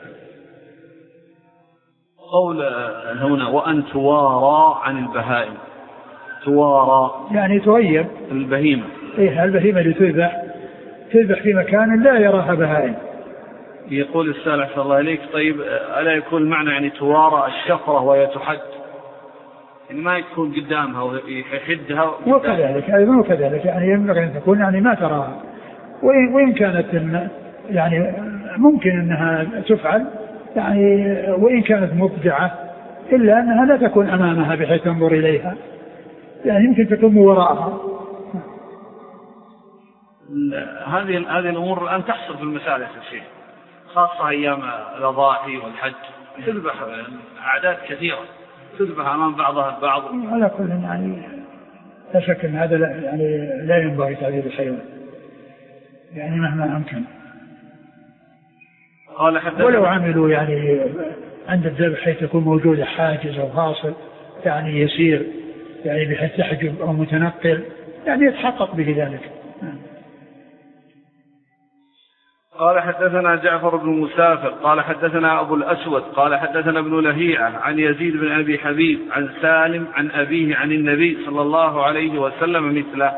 قول هنا وأن توارى عن البهائم، توارى يعني تغيب البهيمة. إيه البهيمة اللي تذبح تذبح في مكان لا يراها بهائم. يقول السائل أحسن الله إليك، طيب ألا يكون معنى يعني توارى الشفرة وهي تحد، يعني ما يكون قدامها ويحدها؟ وكذلك أيضا وكذلك يعني ينبغي أن تكون يعني ما تراها، وإن كانت يعني ممكن أنها تفعل يعني، وإن كانت مبدعة إلا أنها لا تكون أمامها بحيث تنظر إليها، يعني يمكن تكون وراءها. هذه هذه الأمور الآن تحصل في المساجد الشيخ، خاصة أيام الأضاحي والحج، تذبح أعداد كثيرة، تذبح أمام بعضها البعض. على كل يعني لا شك أن هذا يعني لا ينبغي تعذيب الحيوان يعني مهما أمكن. قال حتى ولو عملوا يعني عند الذبح حيث يكون موجود حاجز أو فاصل يعني يسير، يعني بحيث تحجب أو متنقل، يعني يتحقق به ذلك. قال حدثنا جعفر بن مسافر قال حدثنا أبو الأسود قال حدثنا ابن لهيعة عن يزيد بن أبي حبيب عن سالم عن أبيه عن النبي صلى الله عليه وسلم مثله.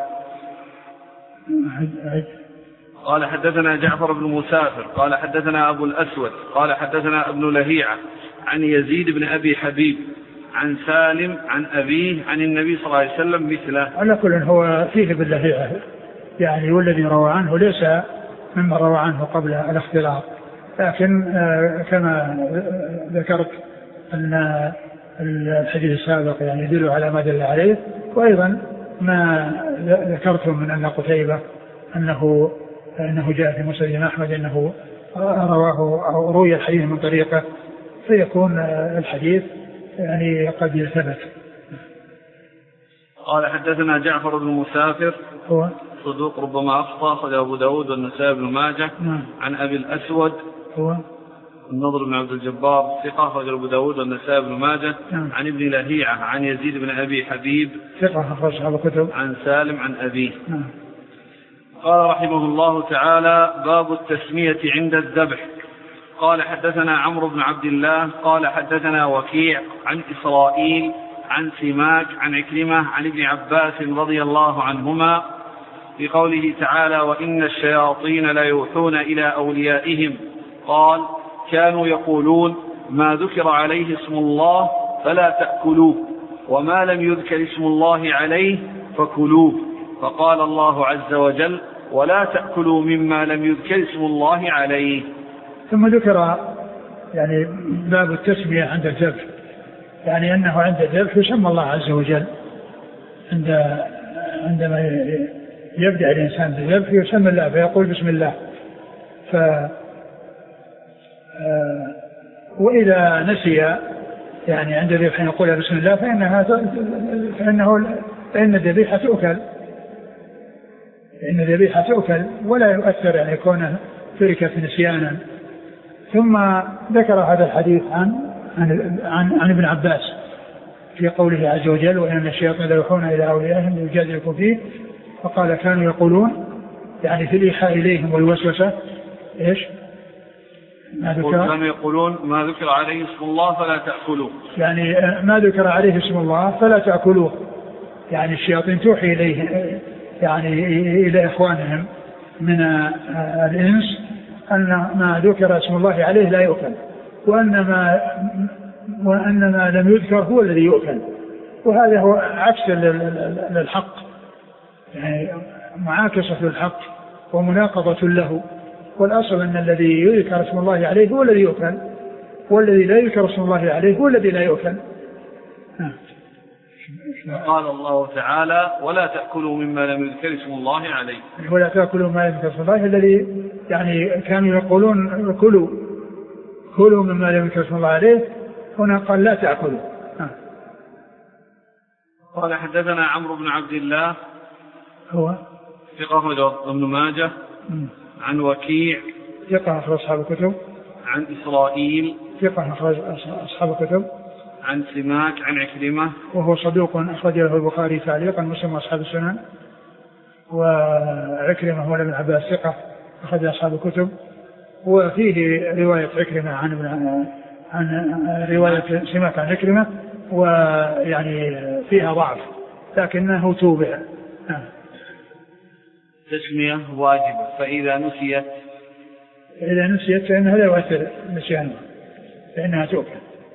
قال حدثنا جعفر بن مسافر قال حدثنا أبو الأسود قال حدثنا ابن لهيعة عن يزيد بن أبي حبيب عن سالم عن أبيه عن النبي صلى الله عليه وسلم مثله. على كل هو فيه ابن لهيعة يعني، والذي روى عنه ليس مما روى عنه قبل الاختلاط، لكن كما ذكرت أن الحديث السابق يعني يدل على ما دل عليه، وأيضا ما ذكرتم من أن قتيبة أنه أنه جاء في مسند أحمد أنه رواه أو روي الحديث من طريقه، فيكون الحديث يعني قد يثبت. قال حدثنا جعفر بن مسافر هو صدوق ربما أخطأ، أخرج أبو داود والنسائي بن ماجه. نعم. عن أبي الأسود هو النضر بن عبد الجبار ثقة، أخرج أبو داود والنسائي بن ماجه. نعم. عن ابن لهيعة عن يزيد بن أبي حبيب ثقة، أخرج أصحاب الكتب. عن سالم عن أبيه. نعم. قال رحمه الله تعالى باب التسمية عند الذبح. قال حدثنا عمرو بن عبد الله قال حدثنا وكيع عن إسرائيل عن سماك عن عكرمة عن ابن عباس رضي الله عنهما في قوله تعالى وإن الشياطين ليوحون إلى أوليائهم، قال كانوا يقولون ما ذكر عليه اسم الله فلا تأكلوه، وما لم يذكر اسم الله عليه فكلوه، فقال الله عز وجل ولا تأكلوا مما لم يذكر اسم الله عليه. ثم ذكر يعني باب التسمية عند الذبح، يعني أنه عند الذبح يسمى الله عز وجل، عند عندما يبدأ الإنسان بالذبح يسمى الله فيقول بسم الله، ف وإذا نسي يعني عند الذبح يقول بسم الله فإنها فإنه فإن الذبيحة تؤكل فإن الذبيحة تؤكل ولا يؤثر يعني كونه تركت نسيانا. ثم ذكر هذا الحديث عن عن عن, عن ابن عباس في قوله عز وجل وإن الشياطين ليوحون إلى أوليائهم ليجادلكم فيه، فقال كانوا يقولون يعني في الإيحاء إليهم والوسوسة إيش؟ ما ذكر كانوا يقولون ما ذكر عليه اسم الله فلا تأكلوه، يعني ما ذكر عليه اسم الله فلا تأكلوه، يعني الشياطين توحي إليه يعني إلى إخوانهم من الإنس أن ما ذكر اسم الله عليه لا يؤكل، وأن ما وأن ما لم يذكر هو الذي يؤكل، وهذا هو عكس للحق، يعني معاكسة للحق ومناقضة له. والأصل أن الذي يذكر اسم الله عليه هو الذي يؤكل، والذي لا يذكر اسم الله عليه هو الذي لا يؤكل. قال الله تعالى ولا تأكلوا مما لم يذكر اسم الله عليه، ولا تأكلوا مما لم يذكر اسم الله، الذي يعني كانوا يقولون كلوا كلوا مما لم يذكر اسم الله عليه، هنا قال لا تأكلوا. قال حدثنا عمرو بن عبد الله هو ثقة ابن ماجه عن وكيع ثقة أخرج أصحاب الكتب، عن إسرائيل ثقة أخرج أصحاب الكتب، عن سماك عن عكرمة وهو صدوق أخرج له البخاري تعليقا مسلم وأصحاب السنن، وعكرمة هو ابن عباس ثقة أخرج أصحاب الكتب، وفيه رواية عكرمة عن عن رواية سماك عن عكرمة ويعني فيها ضعف لكنه توبع. تسمية واجبة، فإذا نسيت إذا نسيت فإنها لا يؤثر نسيانها فإنها تؤكل.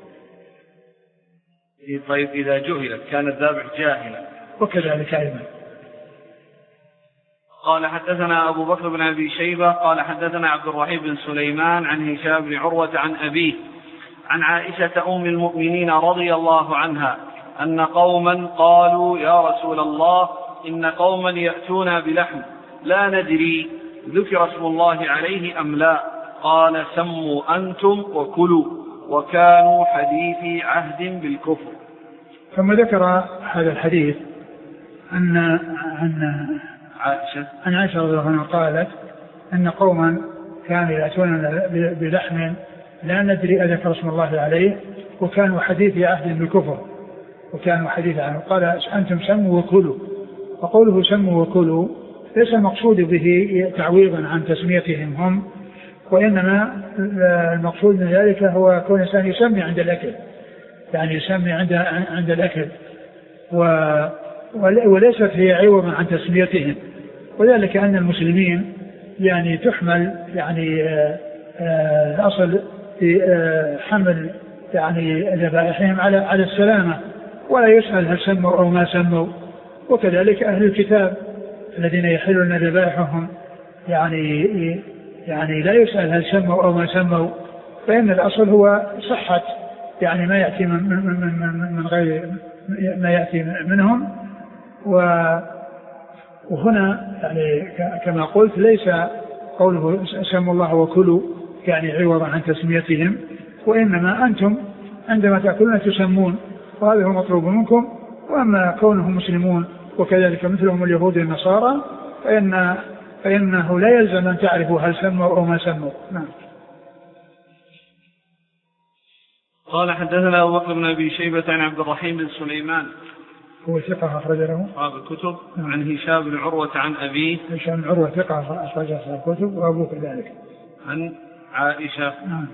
طيب إذا جهلت كان الذابح جاهلا وكذلك أيضا. قال حدثنا أبو بكر بن أبي شيبة قال حدثنا عبد الرحيم بن سليمان عن هشام بن عروة عن أبيه عن عائشة أم المؤمنين رضي الله عنها أن قوما قالوا يا رسول الله إن قوما يأتون بلحم لا ندري ذكر اسم الله عليه أم لا، قال سموا أنتم وكلوا وكانوا حديثي عهد بالكفر. ثم ذكر هذا الحديث أن عن عائشة عن عائشة رضي الله عنها قالت أن قوما كانوا يأتون بلحم لا ندري أذكر اسم الله عليه وكانوا حديثي عهد بالكفر وكانوا حديث عنه، قال أنتم سموا وكلوا. وقوله سموا وكلوا ليس المقصود به تعويضا عن تسميتهم هم، وإنما المقصود من ذلك هو كون الإنسان يسمي عند الأكل، يعني يسمي عند عند الأكل وليست هي عوضا عن تسميتهم، وذلك أن المسلمين يعني تحمل يعني الأصل في حمل يعني ذبائحهم على على السلامة، ولا يسأل هل سموا أو ما سموا. وكذلك أهل الكتاب الذين يحلون ذبائحهم يعني يعني لا يسأل هل سموا أو ما سموا، فإن الأصل هو صحة يعني ما يأتي من, من, من, من غير ما يأتي منهم. وهنا يعني كما قلت ليس قوله سموا الله وكلوا يعني عوضا عن تسميتهم، وإنما أنتم عندما تأكلون تسمون، وهذا هو مطلوب منكم. وأما كونهم مسلمون وكذلك مثلهم اليهود والنصارى فإن فإنه لا يلزم أن تعرفوا هل سموا أو ما سموا. نعم. قال حدثنا أبو بكر بن أبي شيبة عن عبد الرحيم بن سليمان هو ثقة أخرج له أصحاب الكتب. نعم. عن هشام بن عروة عن أبيه هشام بن عروة ثقة أخرج أصحاب الكتب وأبوه كذلك. عن عائشة. نعم.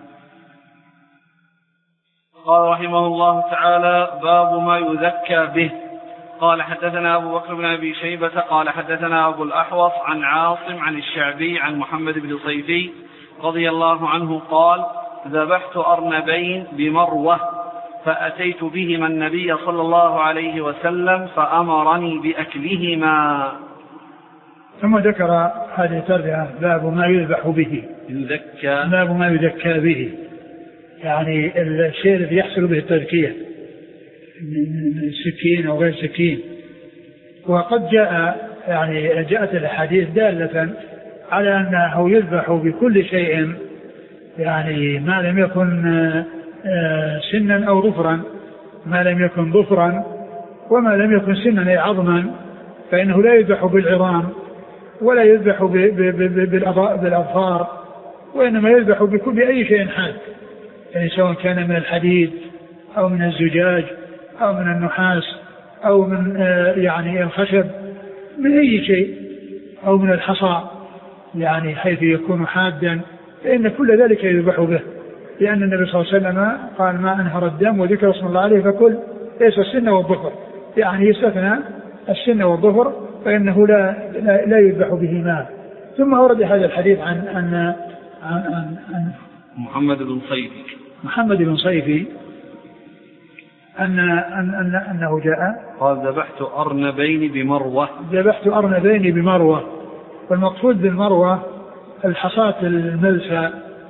قال رحمه الله تعالى باب ما يذكى به. قال حدثنا أبو بكر بن أبي شيبة قال حدثنا أبو الأحوص عن عاصم عن الشعبي عن محمد بن صيفي رضي الله عنه قال ذبحت أرنبين بمروة فأتيت بهما النبي صلى الله عليه وسلم فأمرني بأكلهما. ثم ذكر هذه الترجمة باب ما يذبح به يذكى، باب ما يذكى به يعني الشيء الذي يحصل به التذكية من سكين أو غير سكين. وقد جاء يعني جاءت الحديث دالة على أنه يذبح بكل شيء يعني ما لم يكن سنا أو ظفرا، ما لم يكن ظفرا وما لم يكن سنا أي عظما فإنه لا يذبح بالعظام ولا يذبح بالأظفار، وإنما يذبح بأي شيء حاد، يعني سواء كان من الحديد أو من الزجاج أو من النحاس أو من يعني الخشب، من أي شيء، أو من الحصى يعني حيث يكون حادا، فإن كل ذلك يذبح به، لأن النبي صلى الله عليه وسلم قال ما أنهر الدم وذكر اسم الله عليه فكل، ليس السن والظفر، يعني يستثنى السن والظفر فإنه لا, لا, لا يذبح بهما. ثم أورد هذا الحديث عن, عن, عن, عن, عن محمد بن صيفي محمد بن صيفي أن, أن, أن أنه جاء قال ذبحت أرنبين بمروة ذبحت أرنبين بمروة والمقصود بالمروة الحصاة الملسى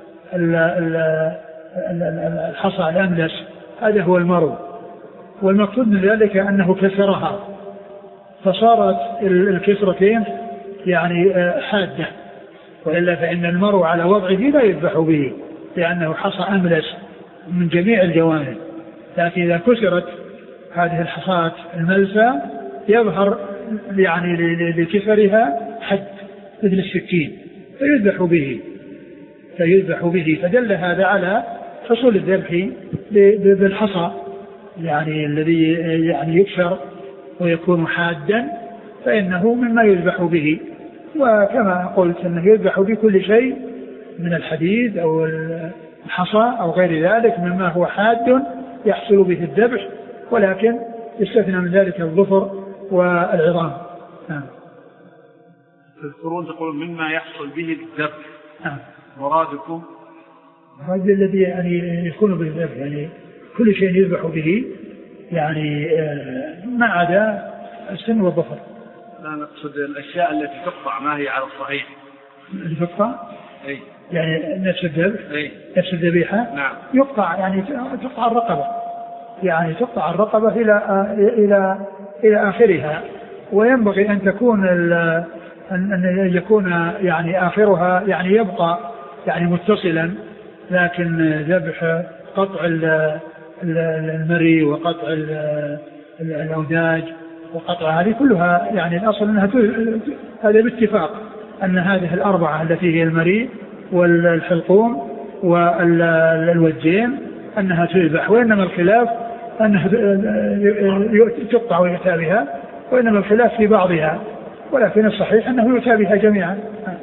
الحصى الأملس، هذا هو المرو، والمقصود من ذلك أنه كسرها فصارت الكسرتين يعني حادة، وإلا فإن المرو على وضعه لا يذبح به لأنه حصى أملس من جميع الجوانب، لكن إذا كسرت هذه الحصاة الملسى يظهر يعني لكسرها حد مثل السكين فيذبح به فيذبح به فدل هذا على حصول الذبح بالحصى يعني الذي يعني يكسر ويكون حادا، فإنه مما يذبح به. وكما قلت أنه يذبح بكل شيء من الحديد أو الحصى أو غير ذلك مما هو حاد يحصل به الذبح، ولكن يستثنى من ذلك الظفر والعظام. نعم. تذكرون تقول مما يحصل به الذبح. نعم. مرادكم هذا الذي يعني يكون به الذبح، يعني كل شيء يذبح به يعني ما عدا السن والظفر. لا نقصد الأشياء التي تقطع ما هي على الصحيح. اللي تقطع؟ أي. يعني نفس الذبح. أي. نفس الذبيحة. نعم. يقطع يعني تقطع الرقبة، يعني تقطع الرقبة إلى إلى إلى آخرها، وينبغي أن تكون أن يكون يعني آخرها يعني يبقى يعني متصلا، لكن ذبح قطع المري وقطع الأوداج وقطع هذه كلها يعني الأصل أنها هذا باتفاق أن هذه الأربعة التي هي المري والحلقوم والوجين أنها تذبح، وإنما الخلاف أنها تقطع ويؤتى بها، وإنما الخلاف في بعضها، ولكن الصحيح أنه يؤتى بها جميعا.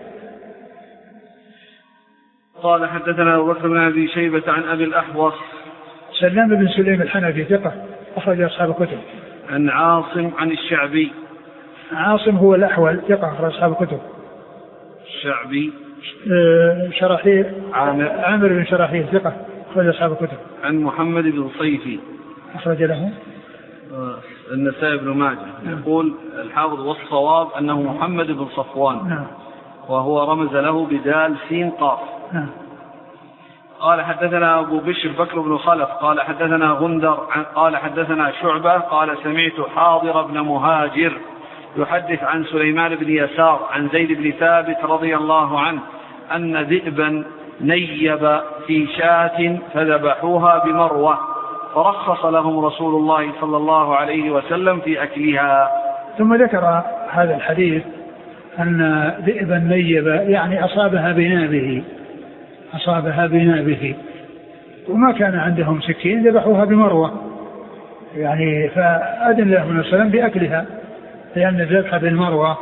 قال حدثنا أبو بكر بن أبي شيبة عن أبي الأحوص سلام بن سليم الحنفي ثقة أخرج أصحاب الكتب. عن عاصم عن الشعبي. عاصم هو الأحول ثقة أخرج أصحاب الكتب. الشعبي شراحيل عامر عامر بن شراحيل ثقة أخرج أصحاب الكتب. عن محمد بن صيفي أخرج له النسائي بن ماجه. يقول الحافظ والصواب أنه محمد بن صفوان. نعم. وهو رمز له بدال سين قاف. نعم. قال حدثنا أبو بشر بكر بن خلف قال حدثنا غندر قال حدثنا شعبة قال سمعت حاضر بن مهاجر يحدث عن سليمان بن يسار عن زيد بن ثابت رضي الله عنه أن ذئبا نيب في شاة فذبحوها بمروة فرخص لهم رسول الله صلى الله عليه وسلم في أكلها. ثم ذكر هذا الحديث أن ذئبا نيب يعني أصابها بنابه أصابها بنابه وما كان عندهم سكين ذبحوها بمروة، يعني فأذن لهم النبي صلى الله عليه وسلم بأكلها، لأن الذبح بالمروة.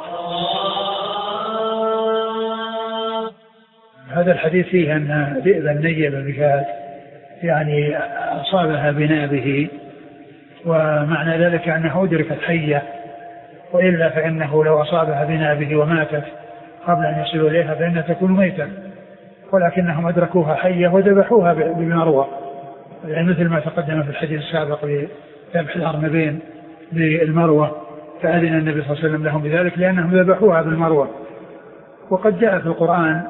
هذا الحديث فيه أن ذئبا نيب بشاة يعني أصابها بنابه، ومعنى ذلك أنه أدركت حية، وإلا فإنه لو أصابها بنابه وماتت قبل أن يصلوا إليها فإنها تكون ميتة، ولكنهم أدركوها حية وذبحوها بمروة، يعني مثل ما تقدم في الحديث السابق بذبح الأرنبين بالمروة، فأذن النبي صلى الله عليه وسلم لهم بذلك لأنهم ذبحوها بالمروة. وقد جاء في القرآن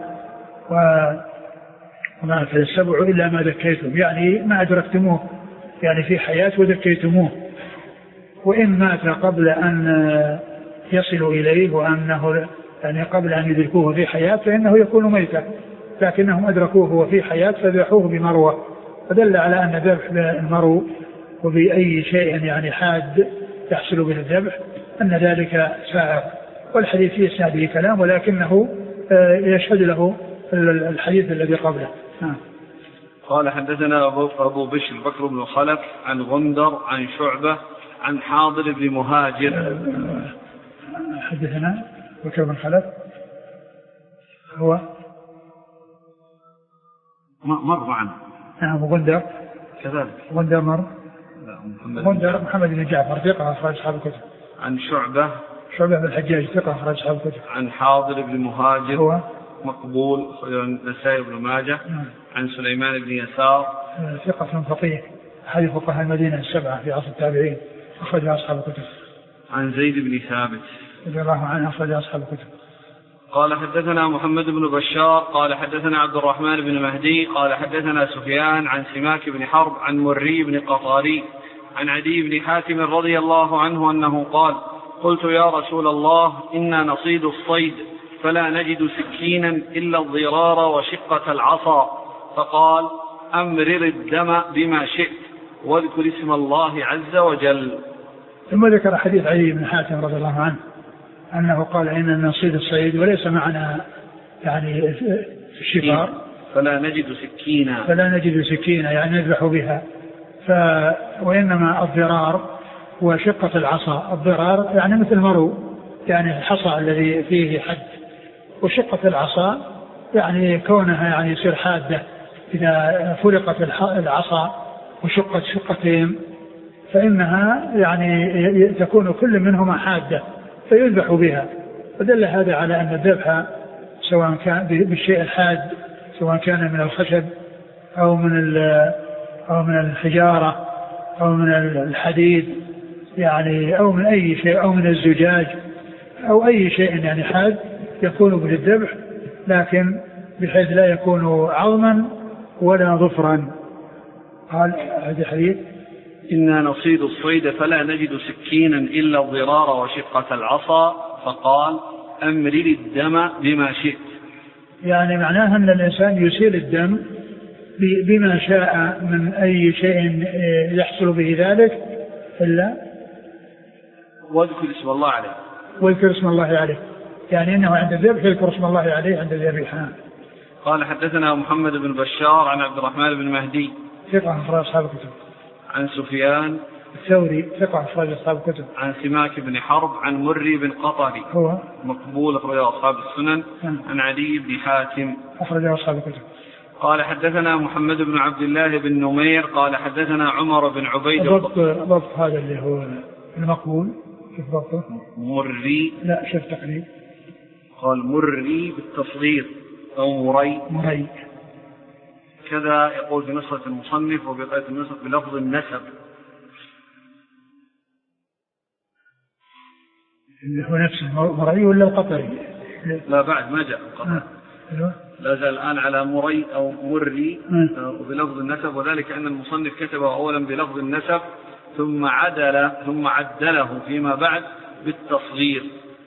وما في السبع إلا ما ذكيتم، يعني ما أدركتموه يعني في حياة وذكيتموه، وإن مات قبل أن يصلوا إليه وأنه يعني قبل أن يدركوه في حياة فإنه يكون ميتا، لكنهم أدركوه وفي حياة فذبحوه بمروة، فدل على أن ذبح المرو وبأي شيء يعني حاد يحصل به الذبح أن ذلك سائغ. والحديث في إسناده كلام ولكنه يشهد له الحديث الذي قبله. قال حدثنا أبو بشر بكر بن خلف عن غندر عن شعبة عن حاضر بن مهاجر. حدثنا بكر بن خلف هو مر عنه. نعم. غندر كذلك. غندر مر. غندر محمد بن جعفر ثقة أخرج أصحاب الكتب. عن شعبة شعبة بن الحجاج ثقة أخرج أصحاب الكتب. عن حاضر بن مهاجر هو مقبول النسائي بن ماجه. عن سليمان بن يسار ثقة فقيه أحد فقهاء المدينة السبعة في عصر التابعين أخرج أصحاب الكتب. عن زيد بن ثابت رضي الله عنه أخرج أصحاب الكتب. قال حدثنا محمد بن بشار قال حدثنا عبد الرحمن بن مهدي قال حدثنا سفيان عن سماك بن حرب عن مري بن قطاري عن عدي بن حاتم رضي الله عنه أنه قال قلت يا رسول الله إنا نصيد الصيد فلا نجد سكينا إلا الضرار وشقة العصا، فقال أمرر الدم بما شئت واذكر اسم الله عز وجل. ثم ذكر حديث عدي بن حاتم رضي الله عنه أنه قال إننا نصيد الصيد وليس معنا يعني في الشفار فلا نجد سكينا فلا نجد سكينا يعني نذبح بها ف... وإنما الضرار وشقة العصا. الضرار يعني مثل مرو يعني الحصى الذي فيه حد، وشقة العصا يعني كونها يعني يصير حادة إذا فرقت العصا وشقت شقتين فإنها يعني تكون كل منهما حادة فيذبح بها. فدل هذا على أن الذبح سواء كان بالشيء الحاد سواء كان من الخشب أو من أو من الحجارة أو من الحديد يعني أو من أي شيء أو من الزجاج أو أي شيء يعني حاد يكون بالذبح، لكن بحيث لا يكون عظما ولا ظفرا. قال هذا الحديث إنا نصيد الصيد فلا نجد سكينا إلا الضرار وشقة العصا، فقال أمرر الدم بما شئت. يعني معناها أن الإنسان يسيل الدم بما شاء من أي شيء يحصل به ذلك إلا واذكر اسم الله عليه واذكر اسم الله عليه، يعني إنه عند الذبح يذكر اسم الله عليه عند الذبح. قال حدثنا محمد بن بشار عن عبد الرحمن بن مهدي ثقة أخرج أصحاب الكتب. عن سفيان الثوري ثقة أخرج أصحاب الكتب. عن سماك بن حرب عن مري بن قطري هو مقبول أخرج أصحاب السنن. عن عدي بن حاتم أخرج أصحاب الكتب. قال حدثنا محمد بن عبد الله بن نمير قال حدثنا عمر بن عبيد. ضبط ضبط هذا اللي هو المقبول كيف ضبطه؟ مري لا شوف تقريب قال مري بالتصغير أو مري مري كذا يقول في نسخة المصنف وبقية النسخ بلفظ النسب اللي هو نفس المري ولا القطري؟ لا بعد ما جاء القطري. آه. لا زال الآن على مري أو مري بلفظ النسب، وذلك أن المصنف كتبه أولا بلفظ النسب ثم عدل ثم عدله فيما بعد بالتصغير.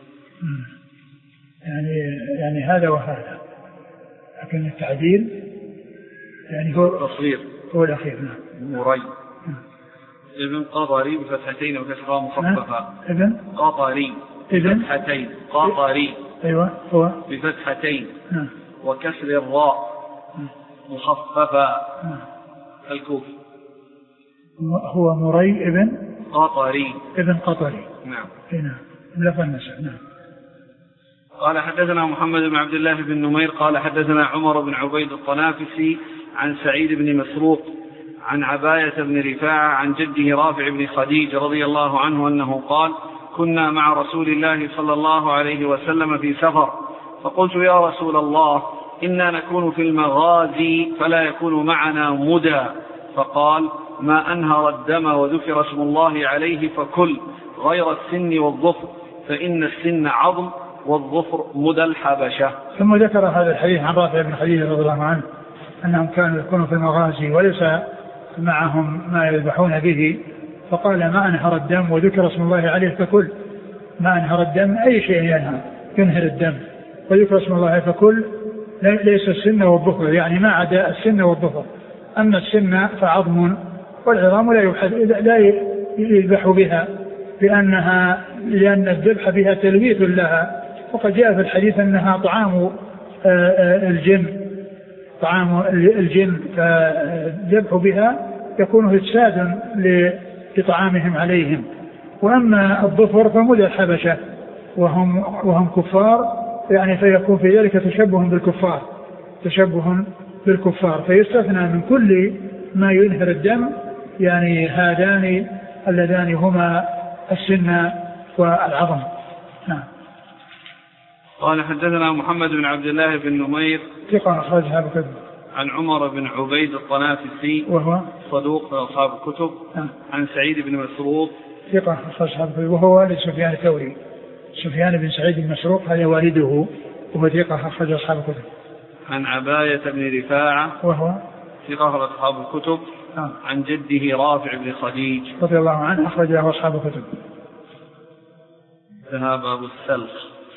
يعني يعني هذا وهذا، لكن التعديل يعني هو التصغير هو الأخير. نعم. مري ابن قطري بفتحتين وكسرها مخففة. ابن قطري بفتحتين قطري أيوة هو بفتحتين نعم وكسر الراء مخففة الكوفي. هو مري ابن قطري ابن قطري. نعم. نعم لفظ النسب. نعم. قال حدثنا محمد بن عبد الله بن نمير قال حدثنا عمر بن عبيد الطنافسي عن سعيد بن مسروق عن عباية بن رفاعة عن جده رافع بن خديج رضي الله عنه أنه قال كنا مع رسول الله صلى الله عليه وسلم في سفر، فقلت يا رسول الله إنا نكون في المغازي فلا يكون معنا مدى، فقال ما أنهر الدم وذكر اسم الله عليه فكل غير السن والظفر فإن السن عظم والظفر مدى الحبشة. ثم ذكر هذا الحديث عن رافع بن خديج رضي الله عنه أنهم كانوا يكونوا في المغازي وليس معهم ما يذبحون به، فقال ما أنهر الدم وذكر اسم الله عليه فكل. ما أنهر الدم أي شيء ينهر ينهر الدم وذكر اسم الله فكل، ليس السن والظفر، يعني ما عدا السن والظفر. أما السن فعظم، والعظام لا يذبح بها لأنها لأن الذبح بها تلويث لها، وقد جاء في الحديث أنها طعام الجن طعام الجن فالذبح بها يكون إفساد لطعامهم عليهم. وأما الظفر فمدى الحبشة وهم وهم كفار، يعني فيكون في ذلك تشبه بالكفار تشبه بالكفار فيستثنى من كل ما ينهر الدم، يعني هذان اللذان هما السن والعظم. نعم. قال حدثنا محمد بن عبد الله بن نمير ثقة أخرجها بكتب. عن عمر بن عبيد الطنافسي وهو صدوق أصحاب الكتب. نعم. عن سعيد بن مسروق ثقة أخرجها بكتب وهو والد سفيان الثوري. سفيان بن سعيد بن مسروق هذا والده وهو ثقة أخرج أصحاب الكتب. عن عباية بن رفاعة وهو ثقة أخرج أصحاب الكتب. نعم. عن جده رافع بن خديج رضي الله عنه أخرج له أصحاب الكتب. ذهب أبو السلخ.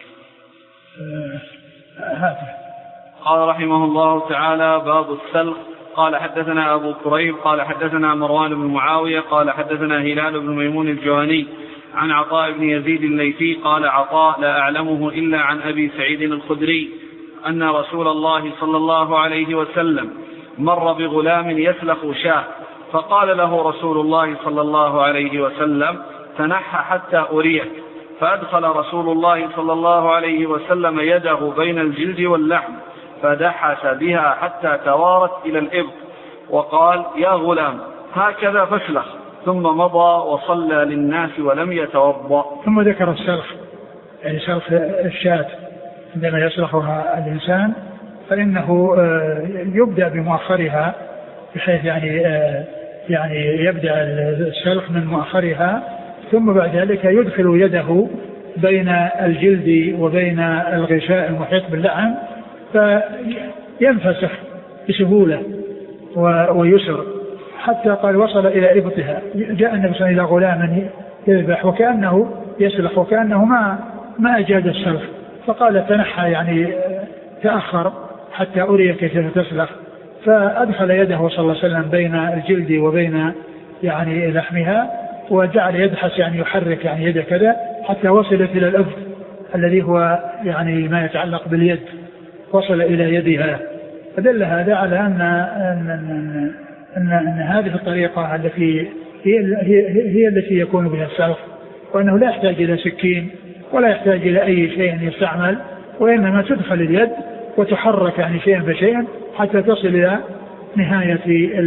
هذا قال رحمه الله تعالى: باب السلخ. قال حدثنا أبو كريب قال حدثنا مروان بن معاوية قال حدثنا هلال بن ميمون الجهني عن عطاء بن يزيد الليثي قال عطاء: لا أعلمه إلا عن أبي سعيد الخدري أن رسول الله صلى الله عليه وسلم مر بغلام يسلخ شاة، فقال له رسول الله صلى الله عليه وسلم: تنحى حتى أريك. فأدخل رسول الله صلى الله عليه وسلم يده بين الجلد واللحم فدحس بها حتى توارت إلى الإبط، وقال: يا غلام هكذا فاسلخ. ثم مضى وصلى للناس ولم يتوضأ. ثم ذكر السلخ، يعني سلخ الشاة عندما يسلخها الإنسان فإنه يبدأ بمؤخرها، بحيث يعني يعني يبدأ السلخ من مؤخرها، ثم بعد ذلك يدخل يده بين الجلد وبين الغشاء المحيط باللحم فينفسخ بسهولة ويسر حتى قال وصل إلى إبطها. جاء النبي صلى الله عليه وسلم إلى غلام يذبح وكأنه يسلخ وكأنه ما ما أجاد السلخ، فقال: تنحى، يعني تأخر حتى أري كيف تسلخ. فأدخل يده صلى الله عليه وسلم بين الجلد وبين يعني لحمها وجعل يدحس، يعني يحرك يعني يده كذا حتى وصلت إلى الأبط الذي هو يعني ما يتعلق باليد، وصل إلى يدها. فدل هذا على أن أن, أن, أن, أن هذه الطريقة التي هي, هي, هي التي يكون بها السلخ، وأنه لا يحتاج إلى سكين ولا يحتاج إلى أي شيء يستعمل، وإنما تدخل اليد وتحرك يعني شيئا فشيئا حتى تصل إلى نهاية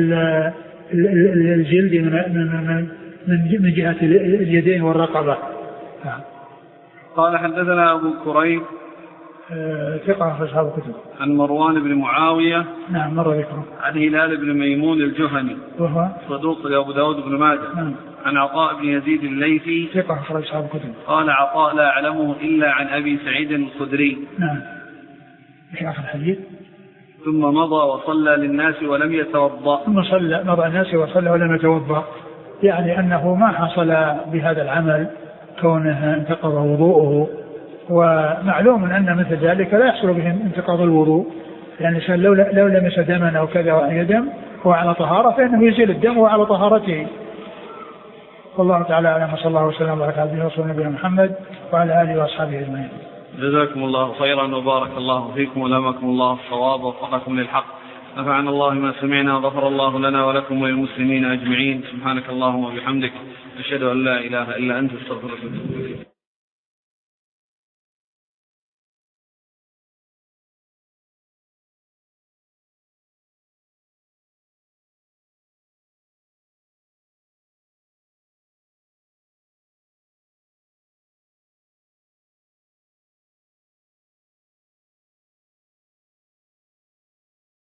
الجلد من من جهة اليدين والرقبة. قال حدثنا أبو كريب ثقة في أصحاب الكتب. عن مروان بن معاوية نعم مر ذكره. عن هلال بن ميمون الجهني وهو صدوق لأبو داود بن ماجه. نعم. عن عطاء بن يزيد الليثي ثقة في أصحاب الكتب. قال عطاء: لا أعلمه إلا عن أبي سعيد الخدري. نعم. في آخر الحديث: ثم مضى وصلى للناس ولم يتوضأ. ثم صلى مضى الناس وصلى ولم يتوضأ، يعني أنه ما حصل بهذا العمل كونه انتقض وضوءه، ومعلوم أن مثل ذلك لا يحصل به انتقاض الوضوء، يعني لو لو لمس دما أو كذا وأي دم هو على طهارة فإنه يزيل الدم وعلى طهارته. والله تعالى أعلم، صلى الله وسلم وبارك على رسول نبينا محمد وعلى آله وأصحابه أجمعين. جزاكم الله خيرا وبارك الله فيكم ولمكم الله الصواب ووفقكم للحق. نفعنا الله ما سمعنا وغفر الله لنا ولكم وللمسلمين أجمعين. سبحانك اللهم وبحمدك أشهد أن لا إله إلا أنت استغفرك.